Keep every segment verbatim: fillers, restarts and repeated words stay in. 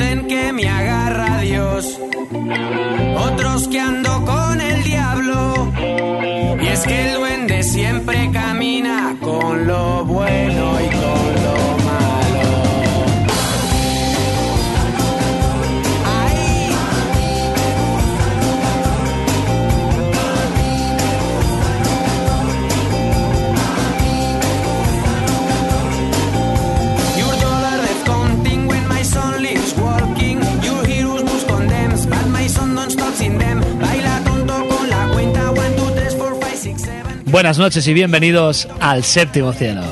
dicen que me agarra Dios, otros que ando con el diablo. Y es que el duende siempre camina con lo bueno y con lo malo. ¡Ay! Your dollar is counting when my son lives walking. Your heroes boost condemns, but my son don't stop in them. Baila tonto con la cuenta one, two, three, four, five, six, seven. Buenas noches y bienvenidos al Séptimo Cielo.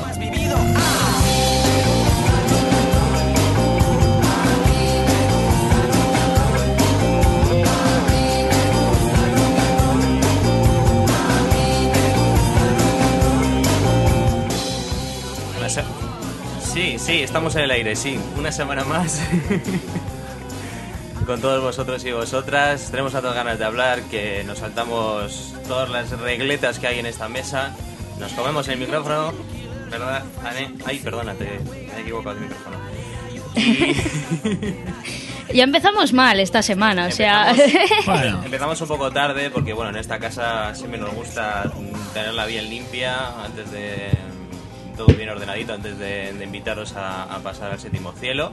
Sí, sí, estamos en el aire, sí. Una semana más con todos vosotros y vosotras. Tenemos tantas ganas de hablar que nos saltamos todas las regletas que hay en esta mesa. Nos comemos el micrófono. ¿Verdad, Ane? Ay, perdona, te me he equivocado de micrófono. Y... Ya empezamos mal esta semana, o sea... Empezamos, Bueno. empezamos un poco tarde porque, bueno, en esta casa siempre nos gusta tenerla bien limpia antes de... todo bien ordenadito antes de, de invitaros a, a pasar al Séptimo Cielo.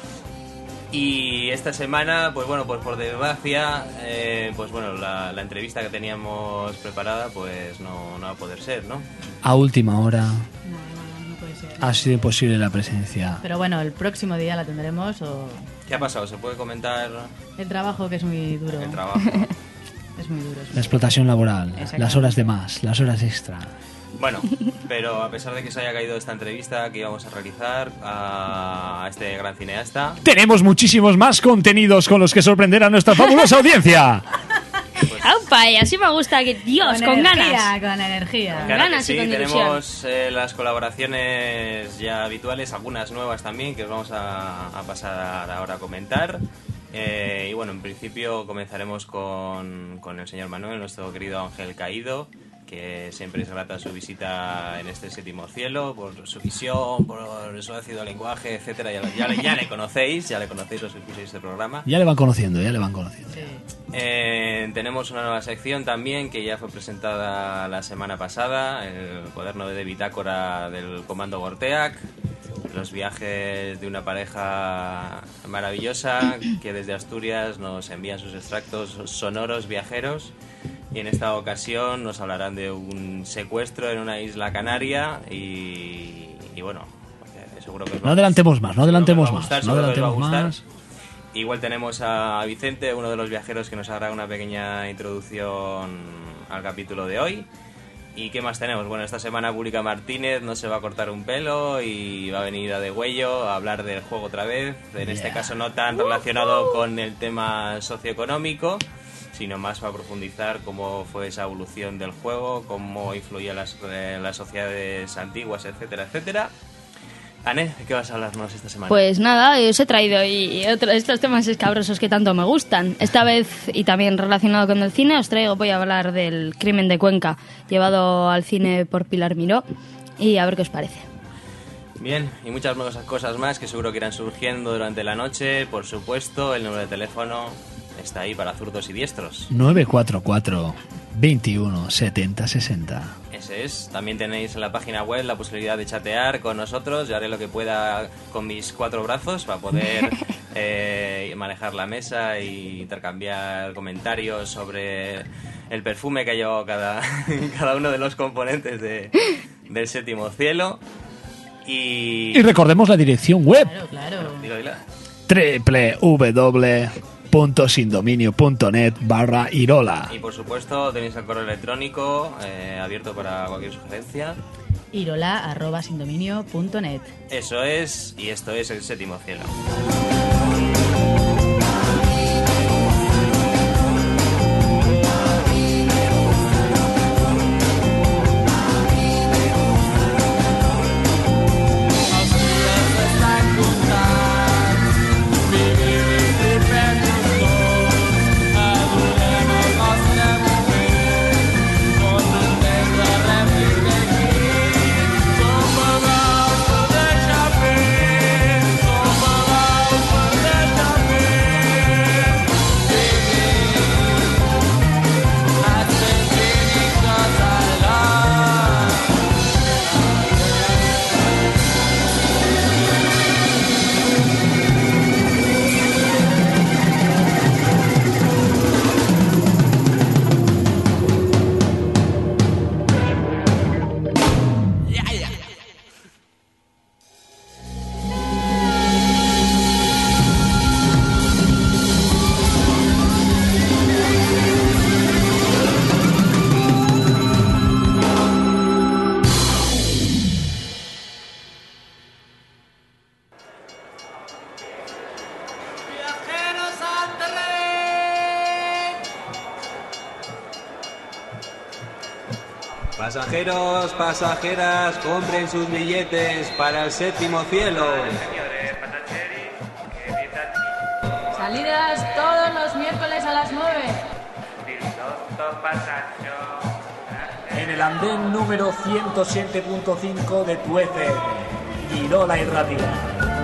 Y esta semana, pues bueno, pues por desgracia, eh, pues bueno, la, la entrevista que teníamos preparada, pues no, no va a poder ser, ¿no? A última hora No, no, no puede ser. ha sido imposible la presencia. Pero bueno, el próximo día la tendremos o... ¿Qué ha pasado? ¿Se puede comentar El trabajo, que es muy duro. el trabajo? Es muy duro. Es La muy explotación laboral, Exactamente. las horas de más, las horas extra. Bueno, pero a pesar de que se haya caído esta entrevista que íbamos a realizar a este gran cineasta, Tenemos muchísimos más contenidos con los que sorprender a nuestra fabulosa audiencia. pues... ¡Aupa! Y así me gusta que... Dios, con, energía, ganas. Con energía. Con Claro que ganas y sí, con ilusión. tenemos eh, las colaboraciones ya habituales, algunas nuevas también que os vamos a, a pasar ahora a comentar. Eh, y bueno, en principio comenzaremos con, con el señor Manuel, nuestro querido ángel caído, que siempre es grata su visita en este Séptimo Cielo, por su visión, por su ácido lenguaje, etcétera. Ya, ya, le- ya le conocéis, ya le conocéis los que escucháis este programa. Ya le van conociendo, ya le van conociendo. Sí. Eh, tenemos una nueva sección también que ya fue presentada la semana pasada, el cuaderno de bitácora del Comando Gorteac, los viajes de una pareja maravillosa que desde Asturias nos envían sus extractos sonoros viajeros, y en esta ocasión nos hablarán de un secuestro en una isla canaria y, y bueno, eh, seguro que os va No a adelantemos gustar. más, no adelantemos Seguro que os va a más, gustar, no seguro que os va a adelantemos gustar. más. Igual tenemos a Vicente, uno de los viajeros, que nos hará una pequeña introducción al capítulo de hoy. ¿Y qué más tenemos? Bueno, esta semana Pública Martínez no se va a cortar un pelo y va a venir a Degüello a hablar del juego otra vez. En este Yeah. caso no tan relacionado con el tema socioeconómico, sino más para profundizar cómo fue esa evolución del juego, cómo influía las, eh, las sociedades antiguas, etcétera, etcétera. Ane, ¿de qué vas a hablarnos esta semana? Pues nada, os he traído y otro, estos temas escabrosos que tanto me gustan. Esta vez, y también relacionado con el cine, os traigo, voy a hablar del Crimen de Cuenca, llevado al cine por Pilar Miró, y a ver qué os parece. Bien, y muchas más cosas más que seguro que irán surgiendo durante la noche. Por supuesto, el número de teléfono está ahí para zurdos y diestros. nueve cuatro cuatro, veintiuno, setenta, sesenta. Ese es. También tenéis en la página web la posibilidad de chatear con nosotros. Yo haré lo que pueda con mis cuatro brazos para poder eh, manejar la mesa e intercambiar comentarios sobre el perfume que ha llevado cada, cada uno de los componentes de, del Séptimo Cielo. Y... Y recordemos la dirección web: Claro, claro. Dilo, dilo. doble u doble u doble u punto sindominio punto net barra Irola. Y por supuesto tenéis el correo electrónico eh, abierto para cualquier sugerencia. Irola arroba sindominio punto net. Eso es, y esto es el Séptimo Cielo. Somos Pasajeros, pasajeras, compren sus billetes para el séptimo cielo. Salidas todos los miércoles a las nueve. En el andén número ciento siete punto cinco de tu F M, Irola y Ratia.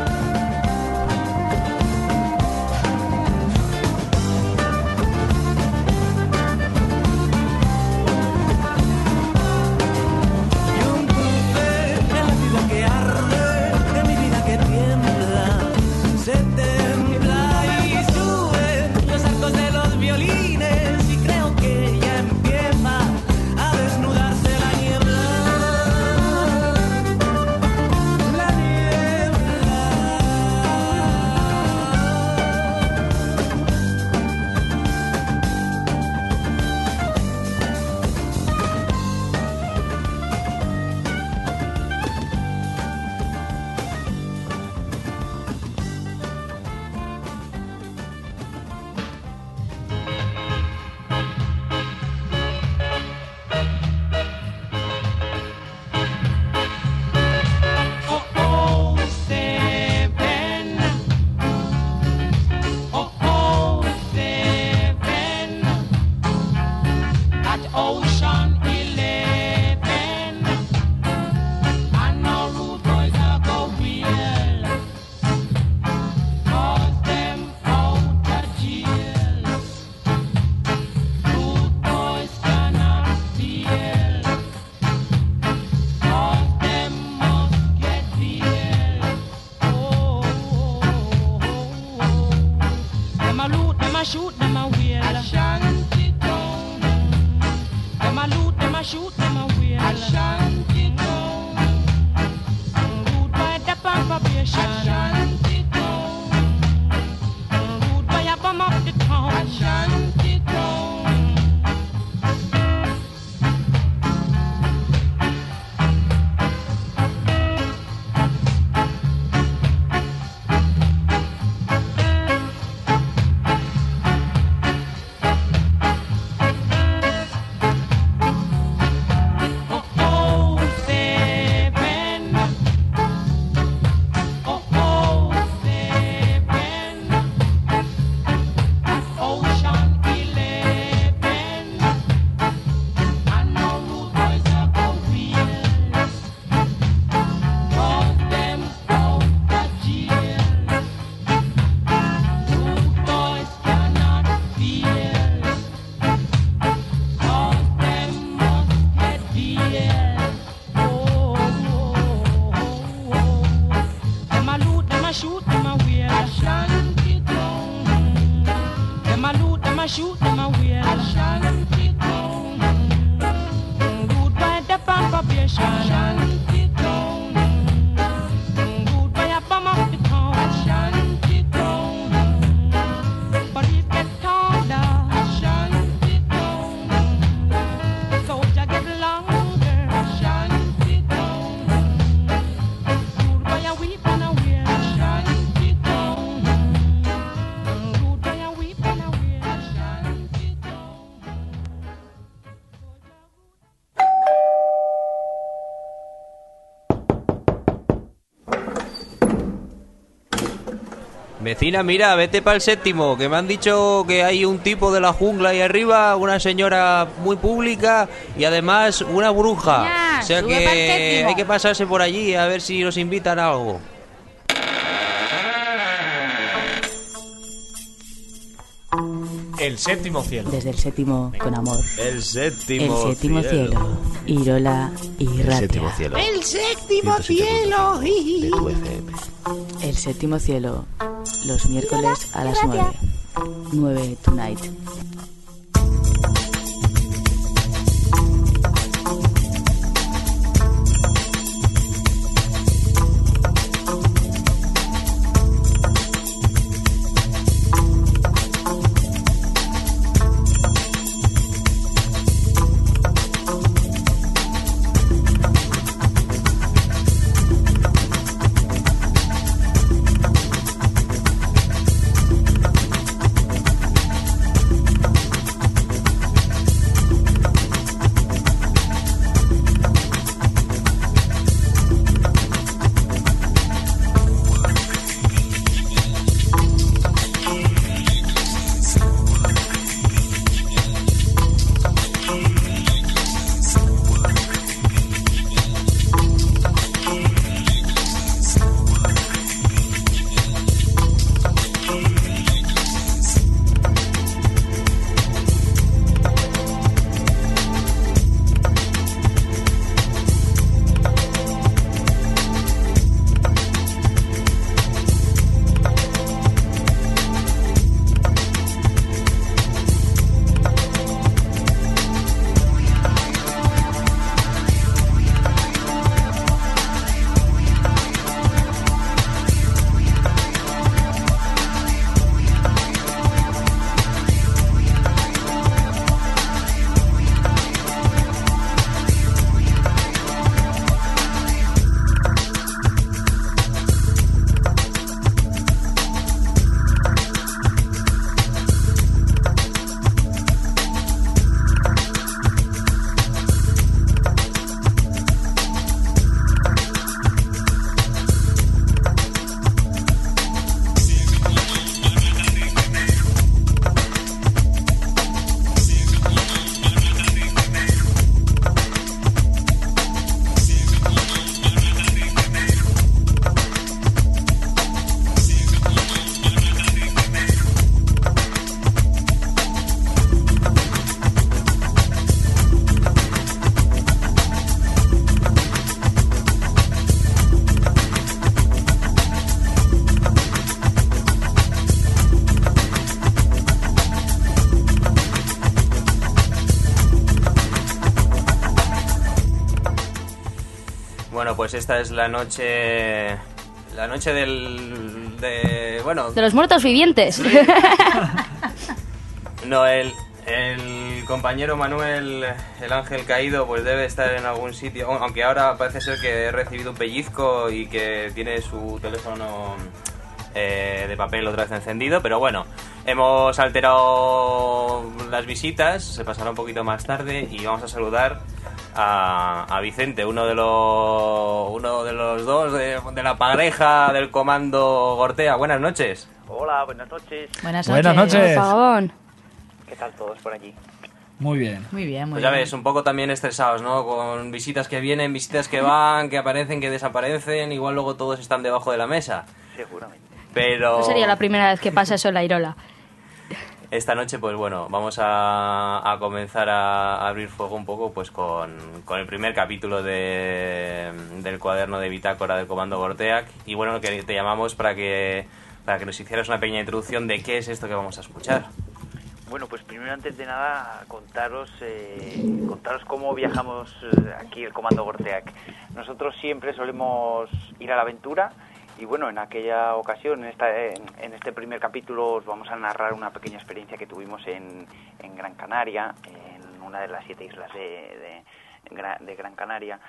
Vecina, mira, vete para el séptimo, que me han dicho que hay un tipo de la jungla ahí arriba, una señora muy pública y además una bruja. Ya, o sea sube pa'l que séptimo. hay que pasarse por allí a ver si nos invitan a algo. El séptimo cielo. Desde el séptimo con amor. El séptimo, El séptimo cielo. cielo. Irola y Ratia. El séptimo cielo. El séptimo cielo. De tu F M. El séptimo cielo. Los miércoles a las nueve. nueve Tonight. Bueno, pues esta es la noche... La noche del... De, bueno... De los muertos vivientes. No, el, el compañero Manuel, el ángel caído, pues debe estar en algún sitio, aunque ahora parece ser que he recibido un pellizco y que tiene su teléfono eh, de papel otra vez encendido, pero bueno, hemos alterado las visitas, se pasará un poquito más tarde y vamos a saludar a, a Vicente, uno de los uno de los dos de, de la pareja del comando Gortea. Buenas noches. Hola, buenas noches. Buenas noches. Buenas noches. Por favor. ¿Qué tal todos por allí? Muy bien. Muy bien, muy Pues ya bien. ves, un poco también estresados, ¿no? Con visitas que vienen, visitas que van, que aparecen, que desaparecen, igual luego todos están debajo de la mesa. Seguramente. Pero No sería la primera vez que pasa eso en la Irola. esta noche, pues bueno, vamos a, a comenzar a abrir fuego un poco pues con, con el primer capítulo de, del cuaderno de bitácora del Comando Gorteac. Y bueno, que te llamamos para que, para que nos hicieras una pequeña introducción de qué es esto que vamos a escuchar. Bueno, pues primero, antes de nada, contaros eh, contaros cómo viajamos eh, aquí el Comando Gorteac. Nosotros siempre solemos ir a la aventura y bueno, en aquella ocasión, en, esta, en, en este primer capítulo, os vamos a narrar una pequeña experiencia que tuvimos en, en Gran Canaria, en una de las siete islas de, de, de Gran Canaria.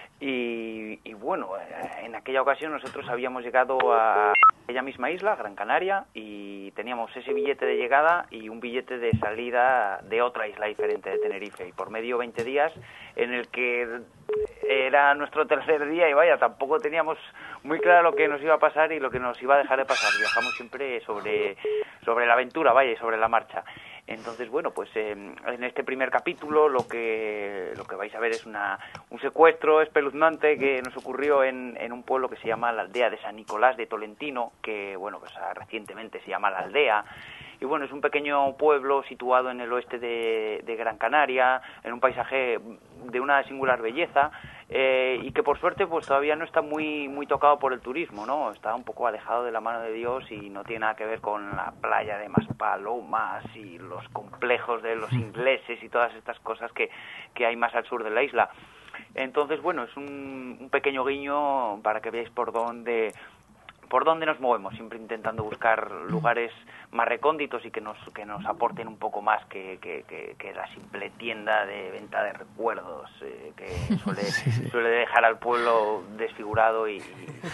Y, y bueno, en aquella ocasión nosotros habíamos llegado a aquella misma isla, Gran Canaria, y teníamos ese billete de llegada y un billete de salida de otra isla diferente de Tenerife. Y por medio veinte días, en el que era nuestro tercer día y vaya, tampoco teníamos muy claro lo que nos iba a pasar y lo que nos iba a dejar de pasar. Viajamos siempre sobre, sobre la aventura, vaya, y sobre la marcha. Entonces, bueno, pues eh, en este primer capítulo lo que lo que vais a ver es una un secuestro espeluznante que nos ocurrió en, en un pueblo que se llama la aldea de San Nicolás de Tolentino, que bueno, pues recientemente se llama La Aldea. Y bueno, es un pequeño pueblo situado en el oeste de, de Gran Canaria, en un paisaje de una singular belleza, eh, y que por suerte pues todavía no está muy muy tocado por el turismo, ¿no? Está un poco alejado de la mano de Dios y no tiene nada que ver con la playa de Maspalomas y los complejos de los ingleses y todas estas cosas que, que hay más al sur de la isla. Entonces, bueno, es un, un pequeño guiño para que veáis por dónde... por dónde nos movemos, siempre intentando buscar lugares más recónditos y que nos que nos aporten un poco más que, que, que, que la simple tienda de venta de recuerdos eh, que suele, sí, sí. suele dejar al pueblo desfigurado y,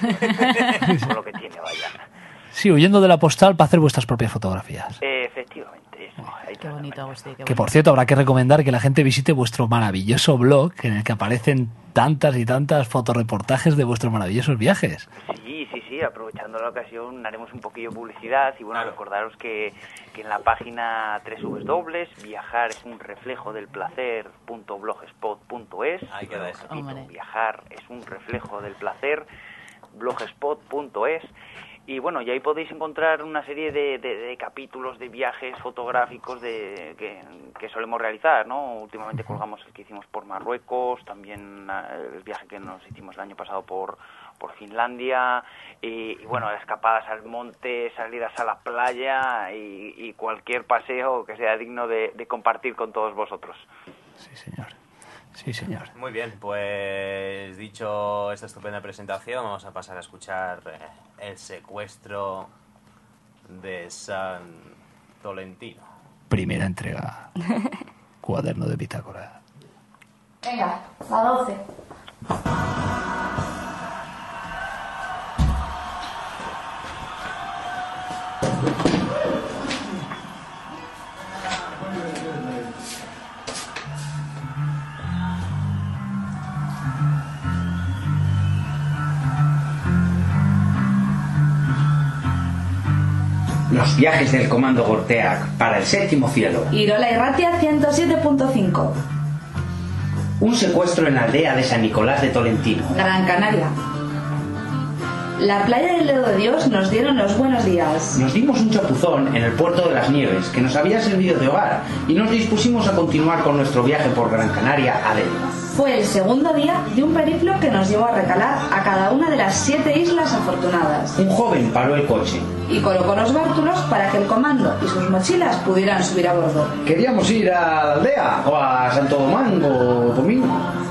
y con lo que tiene, vaya. Sí, huyendo de la postal para hacer vuestras propias fotografías. Eh, efectivamente. Eso, oh, qué bonito, Agustín. Que por cierto, habrá que recomendar que la gente visite vuestro maravilloso blog en el que aparecen tantas y tantas fotoreportajes de vuestros maravillosos viajes. Sí, sí, sí, aprovechando la ocasión haremos un poquillo de publicidad y bueno, claro. Recordaros que, que en la página doble u doble u doble u punto viajar es un reflejo del placer punto blogspot punto es. Ahí queda eso. Oh, viajar es un reflejo del placer blogspot punto es. Y bueno, y ahí podéis encontrar una serie de, de, de capítulos de viajes fotográficos de que, que solemos realizar, ¿no? Últimamente colgamos el que hicimos por Marruecos, también el viaje que nos hicimos el año pasado por, por Finlandia, y, y bueno, escapadas al monte, salidas a la playa y, y cualquier paseo que sea digno de, de compartir con todos vosotros. Sí, señor. Sí, señor. Muy bien, pues dicho esta estupenda presentación, vamos a pasar a escuchar eh, el secuestro de San Tolentino. Primera entrega. Cuaderno de bitácora. Venga, la doce. Los viajes del Comando Gorteac para el séptimo cielo. Irola Irratia ciento siete punto cinco. Un secuestro en la aldea de San Nicolás de Tolentino. Gran Canaria. La playa del Dedo de Dios nos dieron los buenos días. Nos dimos un chapuzón en el puerto de las Nieves, que nos había servido de hogar, y nos dispusimos a continuar con nuestro viaje por Gran Canaria adentro. Fue el segundo día de un periplo que nos llevó a recalar a cada una de las siete islas afortunadas. Un joven paró el coche y colocó los bártulos para que el comando y sus mochilas pudieran subir a bordo. Queríamos ir a la aldea o a Santo Domingo, Domingo.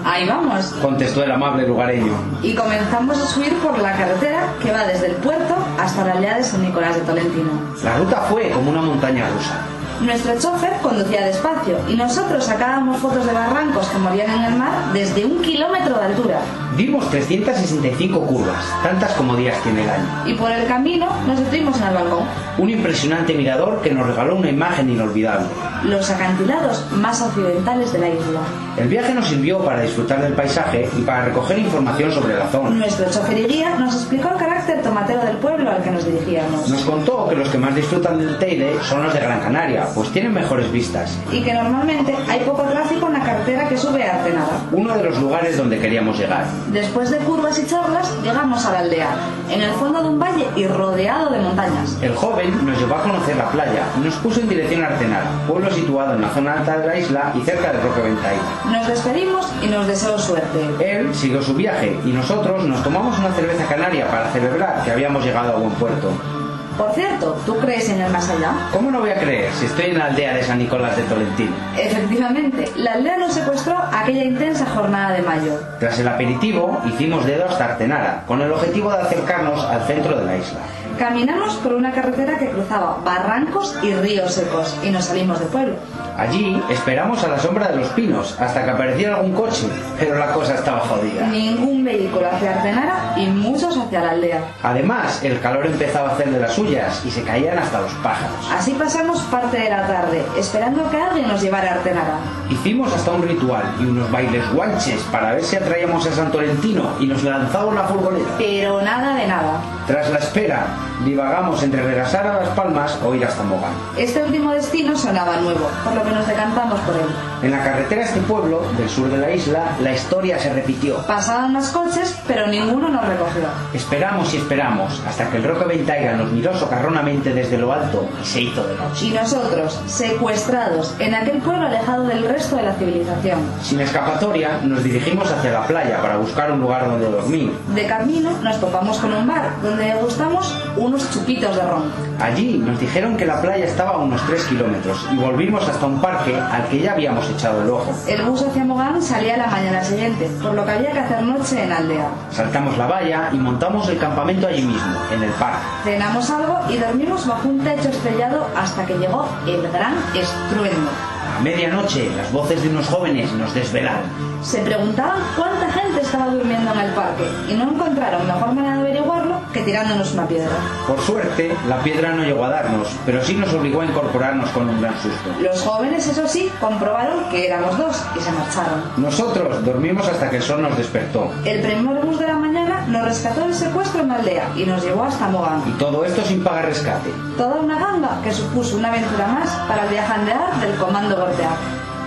Ahí vamos. Contestó el amable lugareño. Y comenzamos a subir por la carretera que va desde el puerto hasta la aldea de San Nicolás de Tolentino. La ruta fue como una montaña rusa. Nuestro chofer conducía despacio y nosotros sacábamos fotos de barrancos que morían en el mar desde un kilómetro de altura. Vimos trescientas sesenta y cinco curvas, tantas como días tiene el año. Y por el camino nos detuvimos en el balcón. Un impresionante mirador que nos regaló una imagen inolvidable. Los acantilados más occidentales de la isla. El viaje nos sirvió para disfrutar del paisaje y para recoger información sobre la zona. Nuestro chofer y guía nos explicó el carácter tomatero del pueblo al que nos dirigíamos. Nos contó que los que más disfrutan del Teide son los de Gran Canaria, pues tienen mejores vistas. Y que normalmente hay poco tráfico en la carretera que sube a Artenara. Uno de los lugares donde queríamos llegar. Después de curvas y charlas, llegamos a la aldea, en el fondo de un valle y rodeado de montañas. El joven nos llevó a conocer la playa y nos puso en dirección a Artenara, pueblo situado en la zona alta de la isla y cerca del Roque Ventaiga. Nos despedimos y nos deseó suerte. Él siguió su viaje y nosotros nos tomamos una cerveza canaria para celebrar que habíamos llegado a buen puerto. Por cierto, ¿tú crees en el más allá? ¿Cómo no voy a creer si estoy en la aldea de San Nicolás de Tolentino? Efectivamente, la aldea nos secuestró aquella intensa jornada de mayo. Tras el aperitivo, hicimos dedo hasta Artenara, con el objetivo de acercarnos al centro de la isla. Caminamos por una carretera que cruzaba barrancos y ríos secos y nos salimos del pueblo. Allí esperamos a la sombra de los pinos hasta que apareciera algún coche, pero la cosa estaba jodida. Ningún vehículo hacia Artenara y muchos hacia la aldea. Además, el calor empezaba a hacer de las suyas y se caían hasta los pájaros. Así pasamos parte de la tarde, esperando que alguien nos llevara a Artenara. Hicimos hasta un ritual y unos bailes guanches para ver si atraíamos a San Tolentino y nos lanzamos la furgoneta. Pero nada de nada. Tras la espera, divagamos entre regresar a Las Palmas o ir hasta Mogán. Este último destino sonaba nuevo, por lo que nos decantamos por él. En la carretera a este pueblo, del sur de la isla, la historia se repitió. Pasaban más coches, pero ninguno nos recogió. Esperamos y esperamos, hasta que el Roque Ventaiga nos miró socarronamente desde lo alto y se hizo de noche. Y nosotros, secuestrados, en aquel pueblo alejado del resto de la civilización. Sin escapatoria, nos dirigimos hacia la playa para buscar un lugar donde dormir. De camino, nos topamos con un bar, donde degustamos unos chupitos de ron. Allí nos dijeron que la playa estaba a unos tres kilómetros y volvimos hasta un parque al que ya habíamos echado el ojo. El bus hacia Mogán salía a la mañana siguiente, por lo que había que hacer noche en aldea. Saltamos la valla y montamos el campamento allí mismo, en el parque. Cenamos algo y dormimos bajo un techo estrellado hasta que llegó el gran estruendo. A medianoche, las voces de unos jóvenes nos desvelaron. Se preguntaban cuánta gente estaba durmiendo en el parque y no encontraron mejor manera de averiguarlo que tirándonos una piedra. Por suerte, la piedra no llegó a darnos, pero sí nos obligó a incorporarnos con un gran susto. Los jóvenes, eso sí, comprobaron que éramos dos y se marcharon. Nosotros dormimos hasta que el sol nos despertó. El primer bus de la mañana nos rescató del secuestro en la aldea y nos llevó hasta Mogán. Y todo esto sin pagar rescate. Toda una ganga que supuso una aventura más para el viajandear del Comando Gorteac.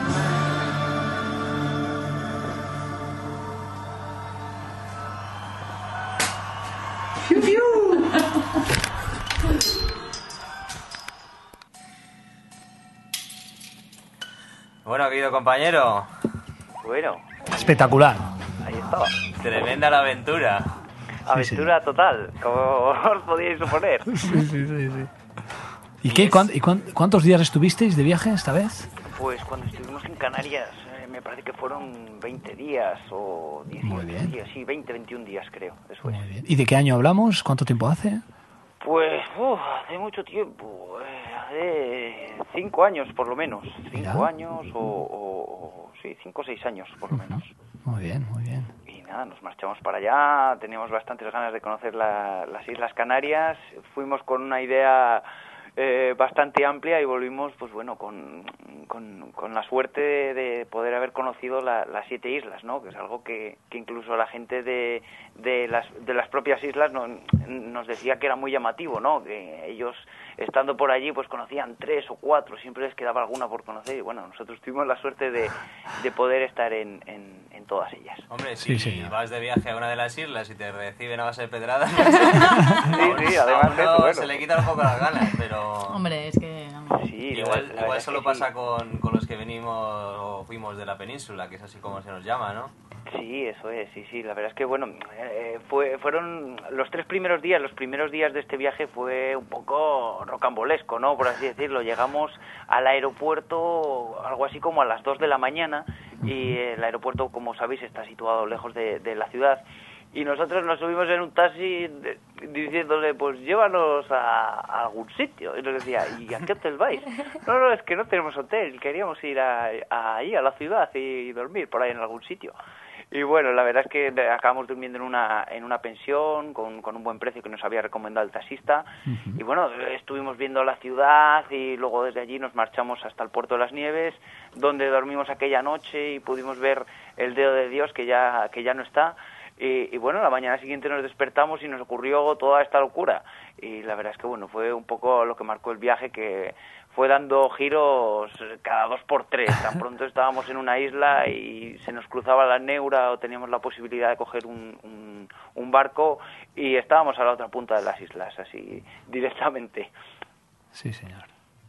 Bueno, querido compañero. Bueno. Espectacular. Ahí estaba. Tremenda la aventura. Aventura sí, sí. Total, como os podíais suponer. Sí, sí, sí, sí. ¿Y qué? ¿Cuán, y cuán, ¿Cuántos días estuvisteis de viaje esta vez? Pues cuando estuvimos en Canarias, eh, me parece que fueron veinte días o dieciocho días, sí, veinte, veintiún días creo. Eso Muy es. bien. ¿Y de qué año hablamos? ¿Cuánto tiempo hace? Pues uf, hace mucho tiempo, eh, hace cinco años por lo menos, cinco Mira. años o, o, o sí, cinco o seis años por lo uh-huh. menos. Muy bien, muy bien. Y nada, nos marchamos para allá, teníamos bastantes ganas de conocer la, las Islas Canarias, fuimos con una idea eh, bastante amplia y volvimos, pues bueno, con, con, con la suerte de, de poder haber conocido la, las siete islas, ¿no? Que es algo que, que incluso la gente de, de, las, de las propias islas no, nos decía que era muy llamativo, ¿no? Que ellos, estando por allí, pues conocían tres o cuatro, siempre les quedaba alguna por conocer y bueno, nosotros tuvimos la suerte de, de poder estar en, en, en todas ellas. Hombre, si sí, sí, vas de viaje a una de las islas y te reciben a base de pedradas, sí, sí, además a uno eso, bueno. se le quitan un poco las ganas, pero pero... Hombre, es que... Sí, igual, la, la igual solo que pasa sí. con, con los que venimos o fuimos de la península, que es así como se nos llama, ¿no? Sí, eso es, sí, sí. La verdad es que, bueno, eh, fue, fueron los tres primeros días, los primeros días de este viaje fue un poco rocambolesco, ¿no? Por así decirlo. Llegamos al aeropuerto algo así como a las dos de la mañana y el aeropuerto, como sabéis, está situado lejos de, de la ciudad. Y nosotros nos subimos en un taxi de, diciéndole, pues llévanos a, a algún sitio. Y nos decía, ¿y a qué hotel vais? No, no, es que no tenemos hotel, queríamos ir a, a, ahí, a la ciudad y dormir por ahí en algún sitio. Y bueno, la verdad es que acabamos durmiendo en una en una pensión con, con un buen precio que nos había recomendado el taxista. Uh-huh. Y bueno, estuvimos viendo la ciudad y luego desde allí nos marchamos hasta el Puerto de las Nieves, donde dormimos aquella noche y pudimos ver el dedo de Dios que ya que ya no está. Y, y bueno, la mañana siguiente nos despertamos y nos ocurrió toda esta locura. Y la verdad es que bueno, fue un poco lo que marcó el viaje, que fue dando giros cada dos por tres. Tan pronto estábamos en una isla y se nos cruzaba la neura o teníamos la posibilidad de coger un, un, un barco y estábamos a la otra punta de las islas, así directamente. Sí, señor.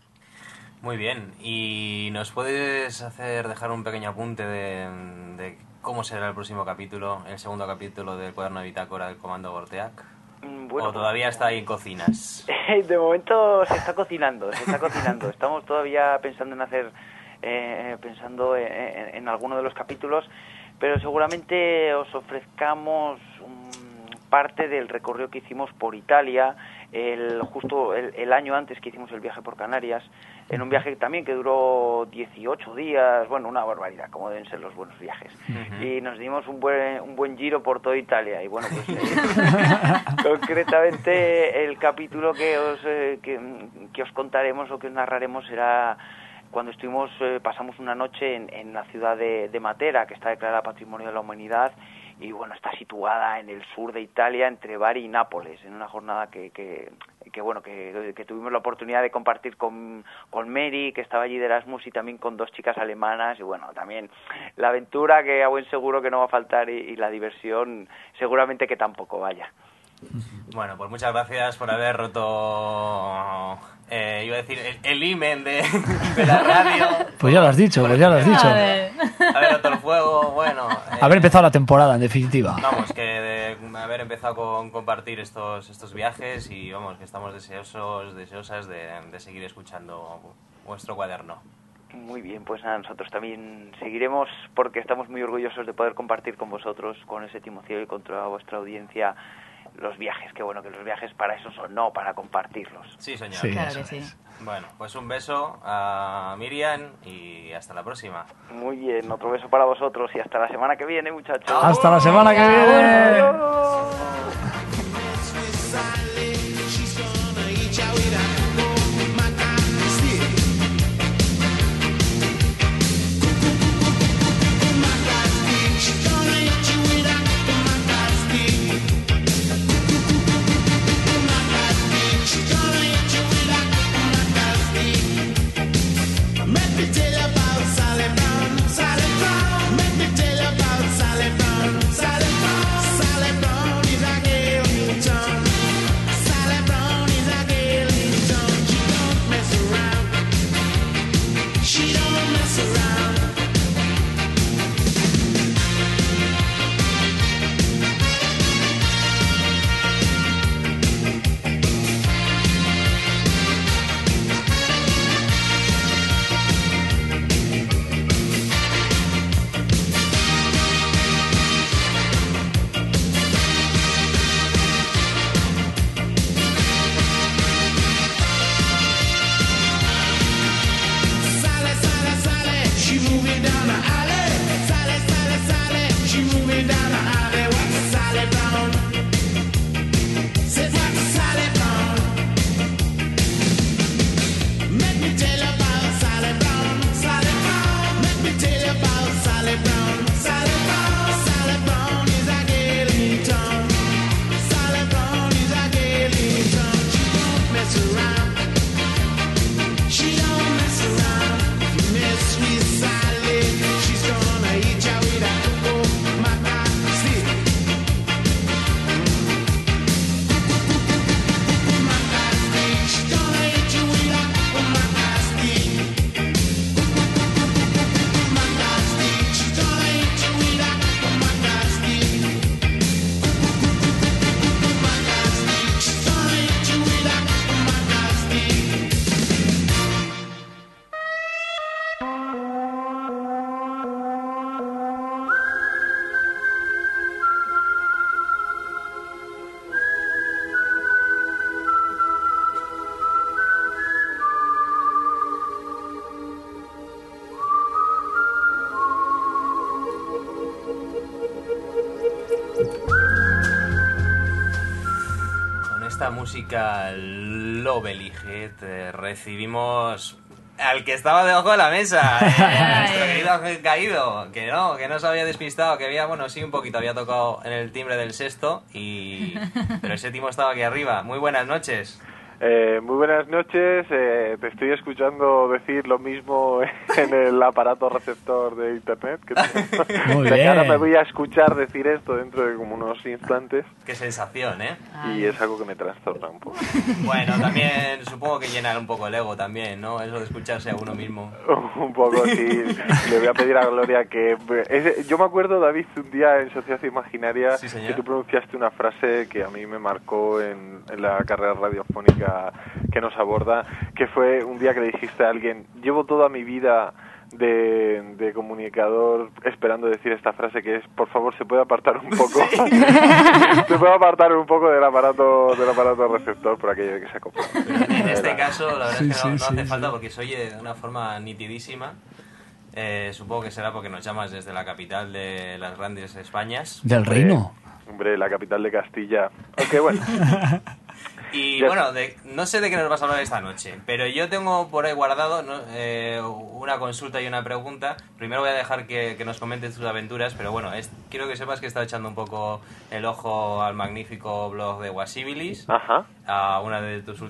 Muy bien. ¿Y nos puedes hacer dejar un pequeño apunte de, de cómo será el próximo capítulo, el segundo capítulo del cuaderno de bitácora del Comando Gorteac? Bueno, ¿o todavía está ahí en cocinas? De momento se está cocinando, se está cocinando. Estamos todavía pensando en hacer, eh, pensando en, en, en alguno de los capítulos, pero seguramente os ofrezcamos um, parte del recorrido que hicimos por Italia, el justo el, el año antes que hicimos el viaje por Canarias, en un viaje también que duró dieciocho días, bueno, una barbaridad, como deben ser los buenos viajes. Uh-huh. Y nos dimos un buen un buen giro por toda Italia. Y bueno, pues eh, concretamente el capítulo que os eh, que, que os contaremos o que os narraremos será cuando estuvimos, eh, pasamos una noche en, en la ciudad de, de Matera, que está declarada Patrimonio de la Humanidad, y bueno, está situada en el sur de Italia, entre Bari y Nápoles, en una jornada que, que, que bueno, que, que tuvimos la oportunidad de compartir con, con Mary, que estaba allí de Erasmus, y también con dos chicas alemanas, y bueno, también la aventura que a buen seguro que no va a faltar, y, y la diversión seguramente que tampoco vaya. Bueno, pues muchas gracias por haber roto, eh, iba a decir, el, el himen de, de la radio. Pues ya lo has dicho, pues ya lo has dicho. Haber roto el fuego, bueno. Eh, haber empezado la temporada, en definitiva. Vamos, que de haber empezado con compartir estos estos viajes y vamos, que estamos deseosos, deseosas de, de seguir escuchando vuestro cuaderno. Muy bien, pues nada, nosotros también seguiremos porque estamos muy orgullosos de poder compartir con vosotros, con ese Timoceo y con toda vuestra audiencia, los viajes. Qué bueno que los viajes para eso son, no para compartirlos. Sí, señor. Sí, claro que sí. Bueno, pues un beso a Miriam y hasta la próxima. Muy bien, otro beso para vosotros y hasta la semana que viene, muchachos. Hasta la semana que viene. Sally Brown, Sally Brown, Sally Brown, Sally Brown, Sally esta música Lovelighet eh, recibimos al que estaba debajo de la mesa, eh, nuestro querido Ángel Caído, que no, que no se había despistado, que había, bueno, sí un poquito, había tocado en el timbre del sexto, y pero el séptimo estaba aquí arriba. Muy buenas noches. Eh, muy buenas noches, eh, te estoy escuchando decir lo mismo en el aparato receptor de internet que tengo. Muy bien. Ahora me voy a escuchar decir esto dentro de como unos instantes. Qué sensación, ¿eh? Y es algo que me trastorna un poco. Bueno, también supongo que llena un poco el ego también, ¿no? Eso de escucharse a uno mismo. Un poco, sí. Le voy a pedir a Gloria que... Es, yo me acuerdo, David, un día en Sociedad Imaginaria, sí, que tú pronunciaste una frase que a mí me marcó en, en la carrera radiofónica que nos aborda, que fue un día que le dijiste a alguien: llevo toda mi vida de, de comunicador esperando decir esta frase, que es: por favor, se puede apartar un poco. Sí. Se puede apartar un poco del aparato del aparato receptor por aquello que se acopla. En este caso, la verdad sí, es que no, sí, no hace sí, falta sí. porque se oye de una forma nitidísima. Eh, supongo que será porque nos llamas desde la capital de las grandes Españas. Del reino. Eh, hombre, la capital de Castilla. Aunque bueno. Y bueno, de, no sé de qué nos vas a hablar esta noche, pero yo tengo por ahí guardado, ¿no? eh, una consulta y una pregunta. Primero voy a dejar que, que nos comentes tus aventuras, pero bueno, es, quiero que sepas que he estado echando un poco el ojo al magnífico blog de Wasibilis, Ajá. a una de tus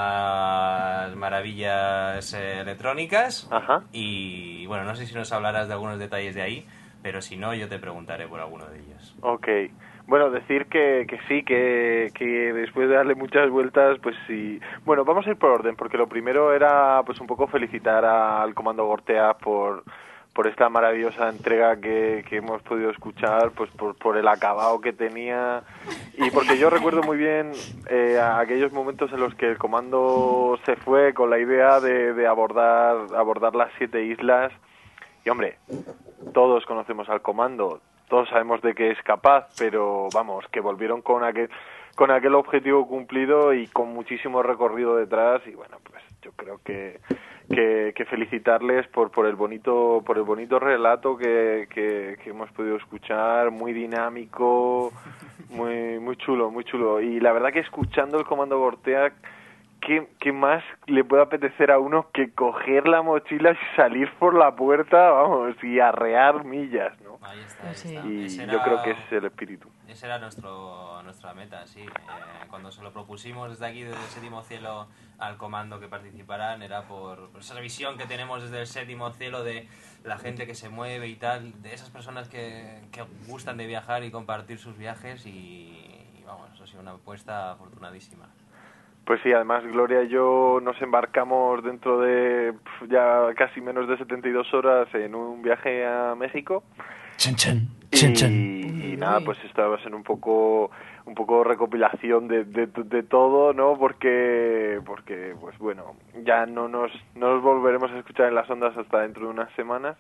últimas maravillas eh, electrónicas. Ajá. Y bueno, no sé si nos hablarás de algunos detalles de ahí, pero si no, yo te preguntaré por alguno de ellos. Ok. Bueno, decir que, que sí, que, que después de darle muchas vueltas, pues sí. Bueno, vamos a ir por orden, porque lo primero era pues un poco felicitar al Comando Gortea por, por esta maravillosa entrega que, que hemos podido escuchar, pues por, por el acabado que tenía, y porque yo recuerdo muy bien eh, aquellos momentos en los que el Comando se fue con la idea de, de abordar, abordar las siete islas, y hombre, todos conocemos al Comando, todos sabemos de qué es capaz, pero vamos, que volvieron con aquel con aquel objetivo cumplido y con muchísimo recorrido detrás, y bueno, pues yo creo que que, que felicitarles por por el bonito por el bonito relato que, que, que hemos podido escuchar, muy dinámico, muy muy chulo, muy chulo. Y la verdad que escuchando el Comando Gortea, ¿Qué, ¿qué más le puede apetecer a uno que coger la mochila y salir por la puerta, vamos, y arrear millas, ¿no? Ahí está, ahí está. Y ese yo era, creo que ese es el espíritu. Esa era nuestro, nuestra meta, sí. Eh, cuando se lo propusimos desde aquí, desde el Séptimo Cielo, al comando que participarán, era por, por esa visión que tenemos desde el Séptimo Cielo de la gente que se mueve y tal, de esas personas que, que gustan de viajar y compartir sus viajes, y, y vamos, eso ha sido una apuesta afortunadísima. Pues sí, además Gloria y yo nos embarcamos dentro de pf, ya casi menos de setenta y dos horas en un viaje a México. Chen, chen, y, chen, chen. y nada, pues esto va a ser un poco un poco recopilación de, de, de todo, ¿no? Porque porque pues bueno, ya no nos no nos volveremos a escuchar en las ondas hasta dentro de unas semanas.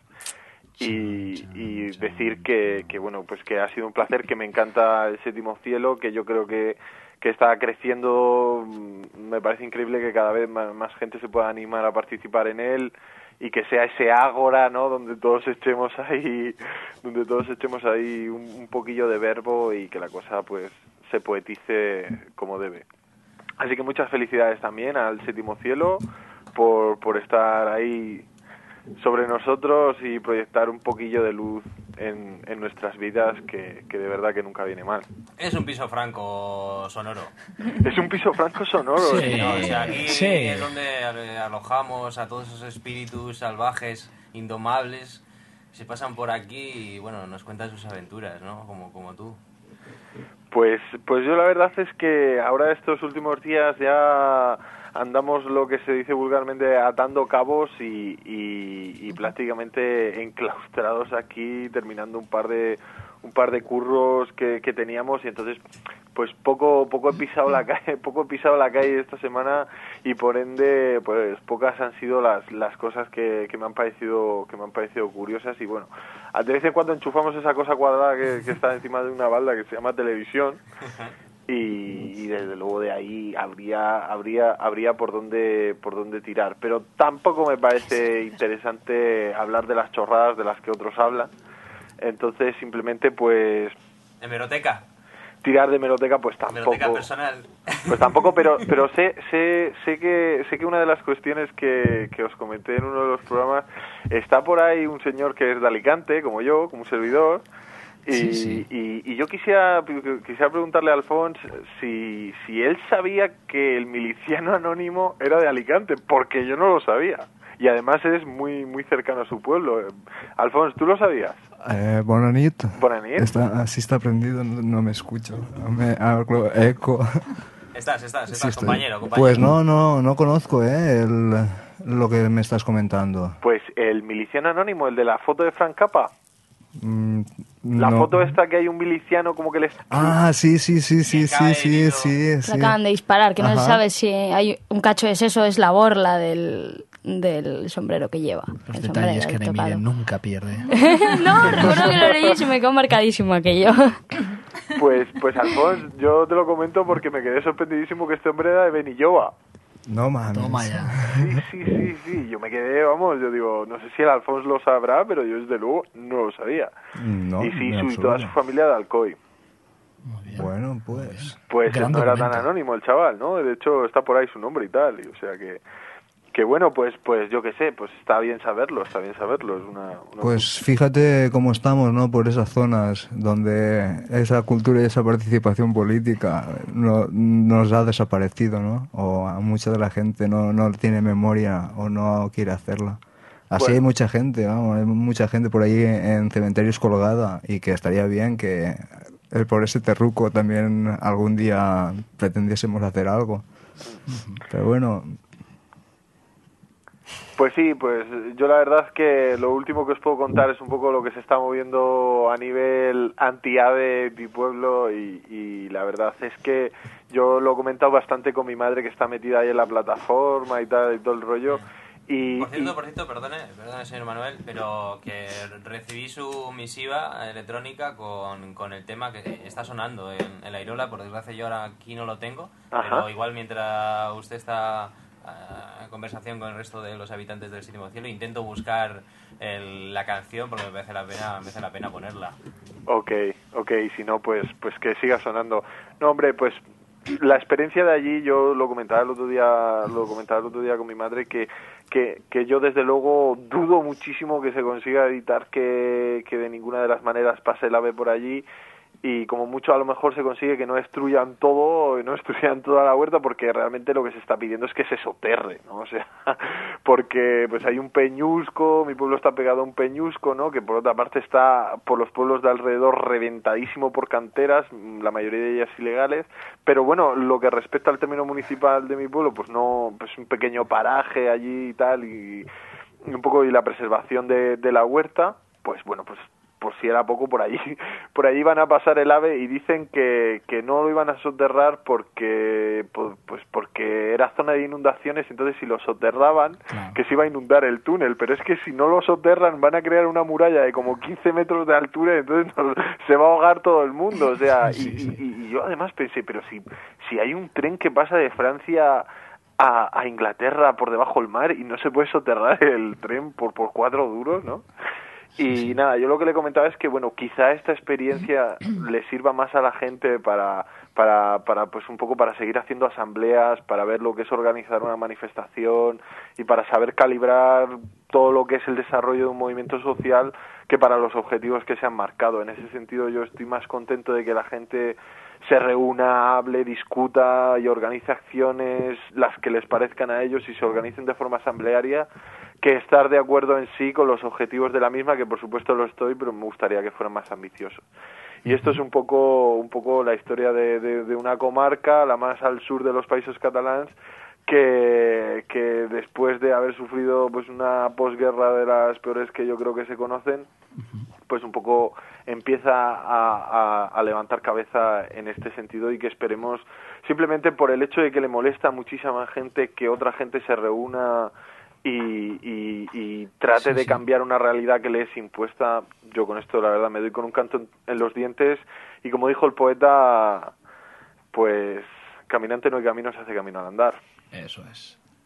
Y, y decir que, que bueno, pues que ha sido un placer, que me encanta el Séptimo Cielo, que yo creo que que está creciendo. Me parece increíble que cada vez más, más gente se pueda animar a participar en él, y que sea ese ágora, ¿no? Donde todos echemos ahí, donde todos echemos ahí un, un poquillo de verbo, y que la cosa pues se poetice como debe. Así que muchas felicidades también al Séptimo Cielo por, por estar ahí sobre nosotros y proyectar un poquillo de luz en, en nuestras vidas, que, que de verdad que nunca viene mal. Es un piso franco sonoro. Es un piso franco sonoro. Sí, ¿no? O sea, aquí sí. es donde alojamos a todos esos espíritus salvajes, indomables, se pasan por aquí y bueno, nos cuentan sus aventuras, ¿no? Como, como tú. Pues, pues yo la verdad es que ahora estos últimos días ya andamos, lo que se dice vulgarmente, atando cabos y, y, y prácticamente enclaustrados aquí, terminando un par de un par de curros que, que teníamos, y entonces pues poco poco he pisado la calle poco he pisado la calle esta semana, y por ende pues pocas han sido las las cosas que, que me han parecido que me han parecido curiosas. Y bueno, de vez en cuando enchufamos esa cosa cuadrada que, que está encima de una balda, que se llama televisión. Y, y desde luego de ahí habría habría habría por dónde por dónde tirar, pero tampoco me parece interesante hablar de las chorradas de las que otros hablan. Entonces simplemente pues hemeroteca tirar de hemeroteca, pues tampoco. Hemeroteca personal. Pues tampoco, pero pero sé sé sé que sé que una de las cuestiones que, que os comenté en uno de los programas, está por ahí un señor que es de Alicante, como yo, como un servidor. Y, sí, sí. y, y yo quisiera quisiera preguntarle a Alfons si, si él sabía que el miliciano anónimo era de Alicante, porque yo no lo sabía. Y además es muy muy cercano a su pueblo. Alfons, ¿tú lo sabías? Eh, bona nit. Bona nit. Está, así está prendido, no, no me escucho. Me hago eco. Estás, estás, estás, sí, compañero, compañero. Pues no, no, no conozco eh, el, lo que me estás comentando. Pues el miliciano anónimo, el de la foto de Frank Cappa. Mm, La no. foto esta que hay un miliciano como que le... Ah, sí, sí, sí, sí, sí, sí, sí, sí. Le acaban de disparar, que no Ajá. se sabe si hay un cacho de seso, es la borla del, del sombrero que lleva. Los el detalles sombrero, que el le tocado. miden nunca pierde. No, recuerdo que lo leí y se me quedó marcadísimo aquello. Pues, pues Alfons, yo te lo comento porque me quedé sorprendidísimo que este hombre era de Benilloba. No mames. Toma ya. Sí, sí, sí, sí, yo me quedé, vamos, yo digo, no sé si el Alfons lo sabrá, pero yo desde luego no lo sabía. No, y sí, en su, y toda su absoluto. familia de Alcoy. Bueno, pues. Pues Gran no era tan documento. anónimo el chaval, ¿no? De hecho está por ahí su nombre y tal, y, o sea que... Que bueno, pues pues yo qué sé, pues está bien saberlo, está bien saberlo. Es una, una... Pues fíjate cómo estamos, ¿no? Por esas zonas donde esa cultura y esa participación política no, nos ha desaparecido, ¿no? O a mucha de la gente no, no tiene memoria o no quiere hacerla. Así Bueno. hay mucha gente, vamos, hay mucha gente por ahí en cementerios colgada y que estaría bien que eh, por ese terruco también algún día pretendiésemos hacer algo. Pero bueno... Pues sí, pues yo la verdad es que lo último que os puedo contar es un poco lo que se está moviendo a nivel anti-ave en mi pueblo y, y la verdad es que yo lo he comentado bastante con mi madre que está metida ahí en la plataforma y tal y todo el rollo. Y, Por cierto, y- por cierto, perdone, perdone señor Manuel, pero que recibí su misiva electrónica con, con el tema que está sonando en, en la Irola. Por desgracia yo ahora aquí no lo tengo, Ajá. pero igual mientras usted está ah, en conversación con el resto de los habitantes del séptimo cielo, intento buscar el- la canción porque me merece la pena, merece la pena ponerla. Ok, ok, si no, pues pues que siga sonando. No, hombre, pues la experiencia de allí, yo lo comentaba el otro día, lo comentaba el otro día con mi madre, que, que, que yo desde luego dudo muchísimo que se consiga evitar que, que de ninguna de las maneras pase el ave por allí, y como mucho a lo mejor se consigue que no destruyan todo, no destruyan toda la huerta, porque realmente lo que se está pidiendo es que se soterre, ¿no? O sea, porque pues hay un peñusco, mi pueblo está pegado a un peñusco, ¿no? Que por otra parte está por los pueblos de alrededor reventadísimo por canteras, la mayoría de ellas ilegales, pero bueno, lo que respecta al término municipal de mi pueblo, pues no, pues un pequeño paraje allí y tal, y, y un poco y la preservación de, de la huerta, pues bueno, pues por si era poco, por allí por allí van a pasar el ave y dicen que, que no lo iban a soterrar porque pues, pues porque era zona de inundaciones, entonces si lo soterraban, Claro. que se iba a inundar el túnel, pero es que si no lo soterran van a crear una muralla de como quince metros de altura y entonces no- se va a ahogar todo el mundo, o sea, Sí, y, sí. y- y yo además pensé, pero si, si hay un tren que pasa de Francia a, a Inglaterra por debajo del mar y no se puede soterrar el tren por, por cuatro duros, ¿no? Y nada, yo lo que le comentaba es que, bueno, quizá esta experiencia le sirva más a la gente para, para, para, pues un poco para seguir haciendo asambleas, para ver lo que es organizar una manifestación y para saber calibrar todo lo que es el desarrollo de un movimiento social que para los objetivos que se han marcado. En ese sentido yo estoy más contento de que la gente se reúna, hable, discuta y organice acciones las que les parezcan a ellos y se organicen de forma asamblearia, que estar de acuerdo en sí con los objetivos de la misma, que por supuesto lo estoy, pero me gustaría que fueran más ambiciosos. Y esto es un poco un poco la historia de, de, de una comarca, la más al sur de los Països Catalans, que, que después de haber sufrido pues una posguerra de las peores que yo creo que se conocen, pues un poco empieza a, a, a levantar cabeza en este sentido y que esperemos, simplemente por el hecho de que le molesta a muchísima gente que otra gente se reúna y, y, y trate Sí, de sí. cambiar una realidad que le es impuesta. Yo con esto la verdad me doy con un canto en, en los dientes y como dijo el poeta, pues caminante no hay camino, se hace camino al andar. Eso es.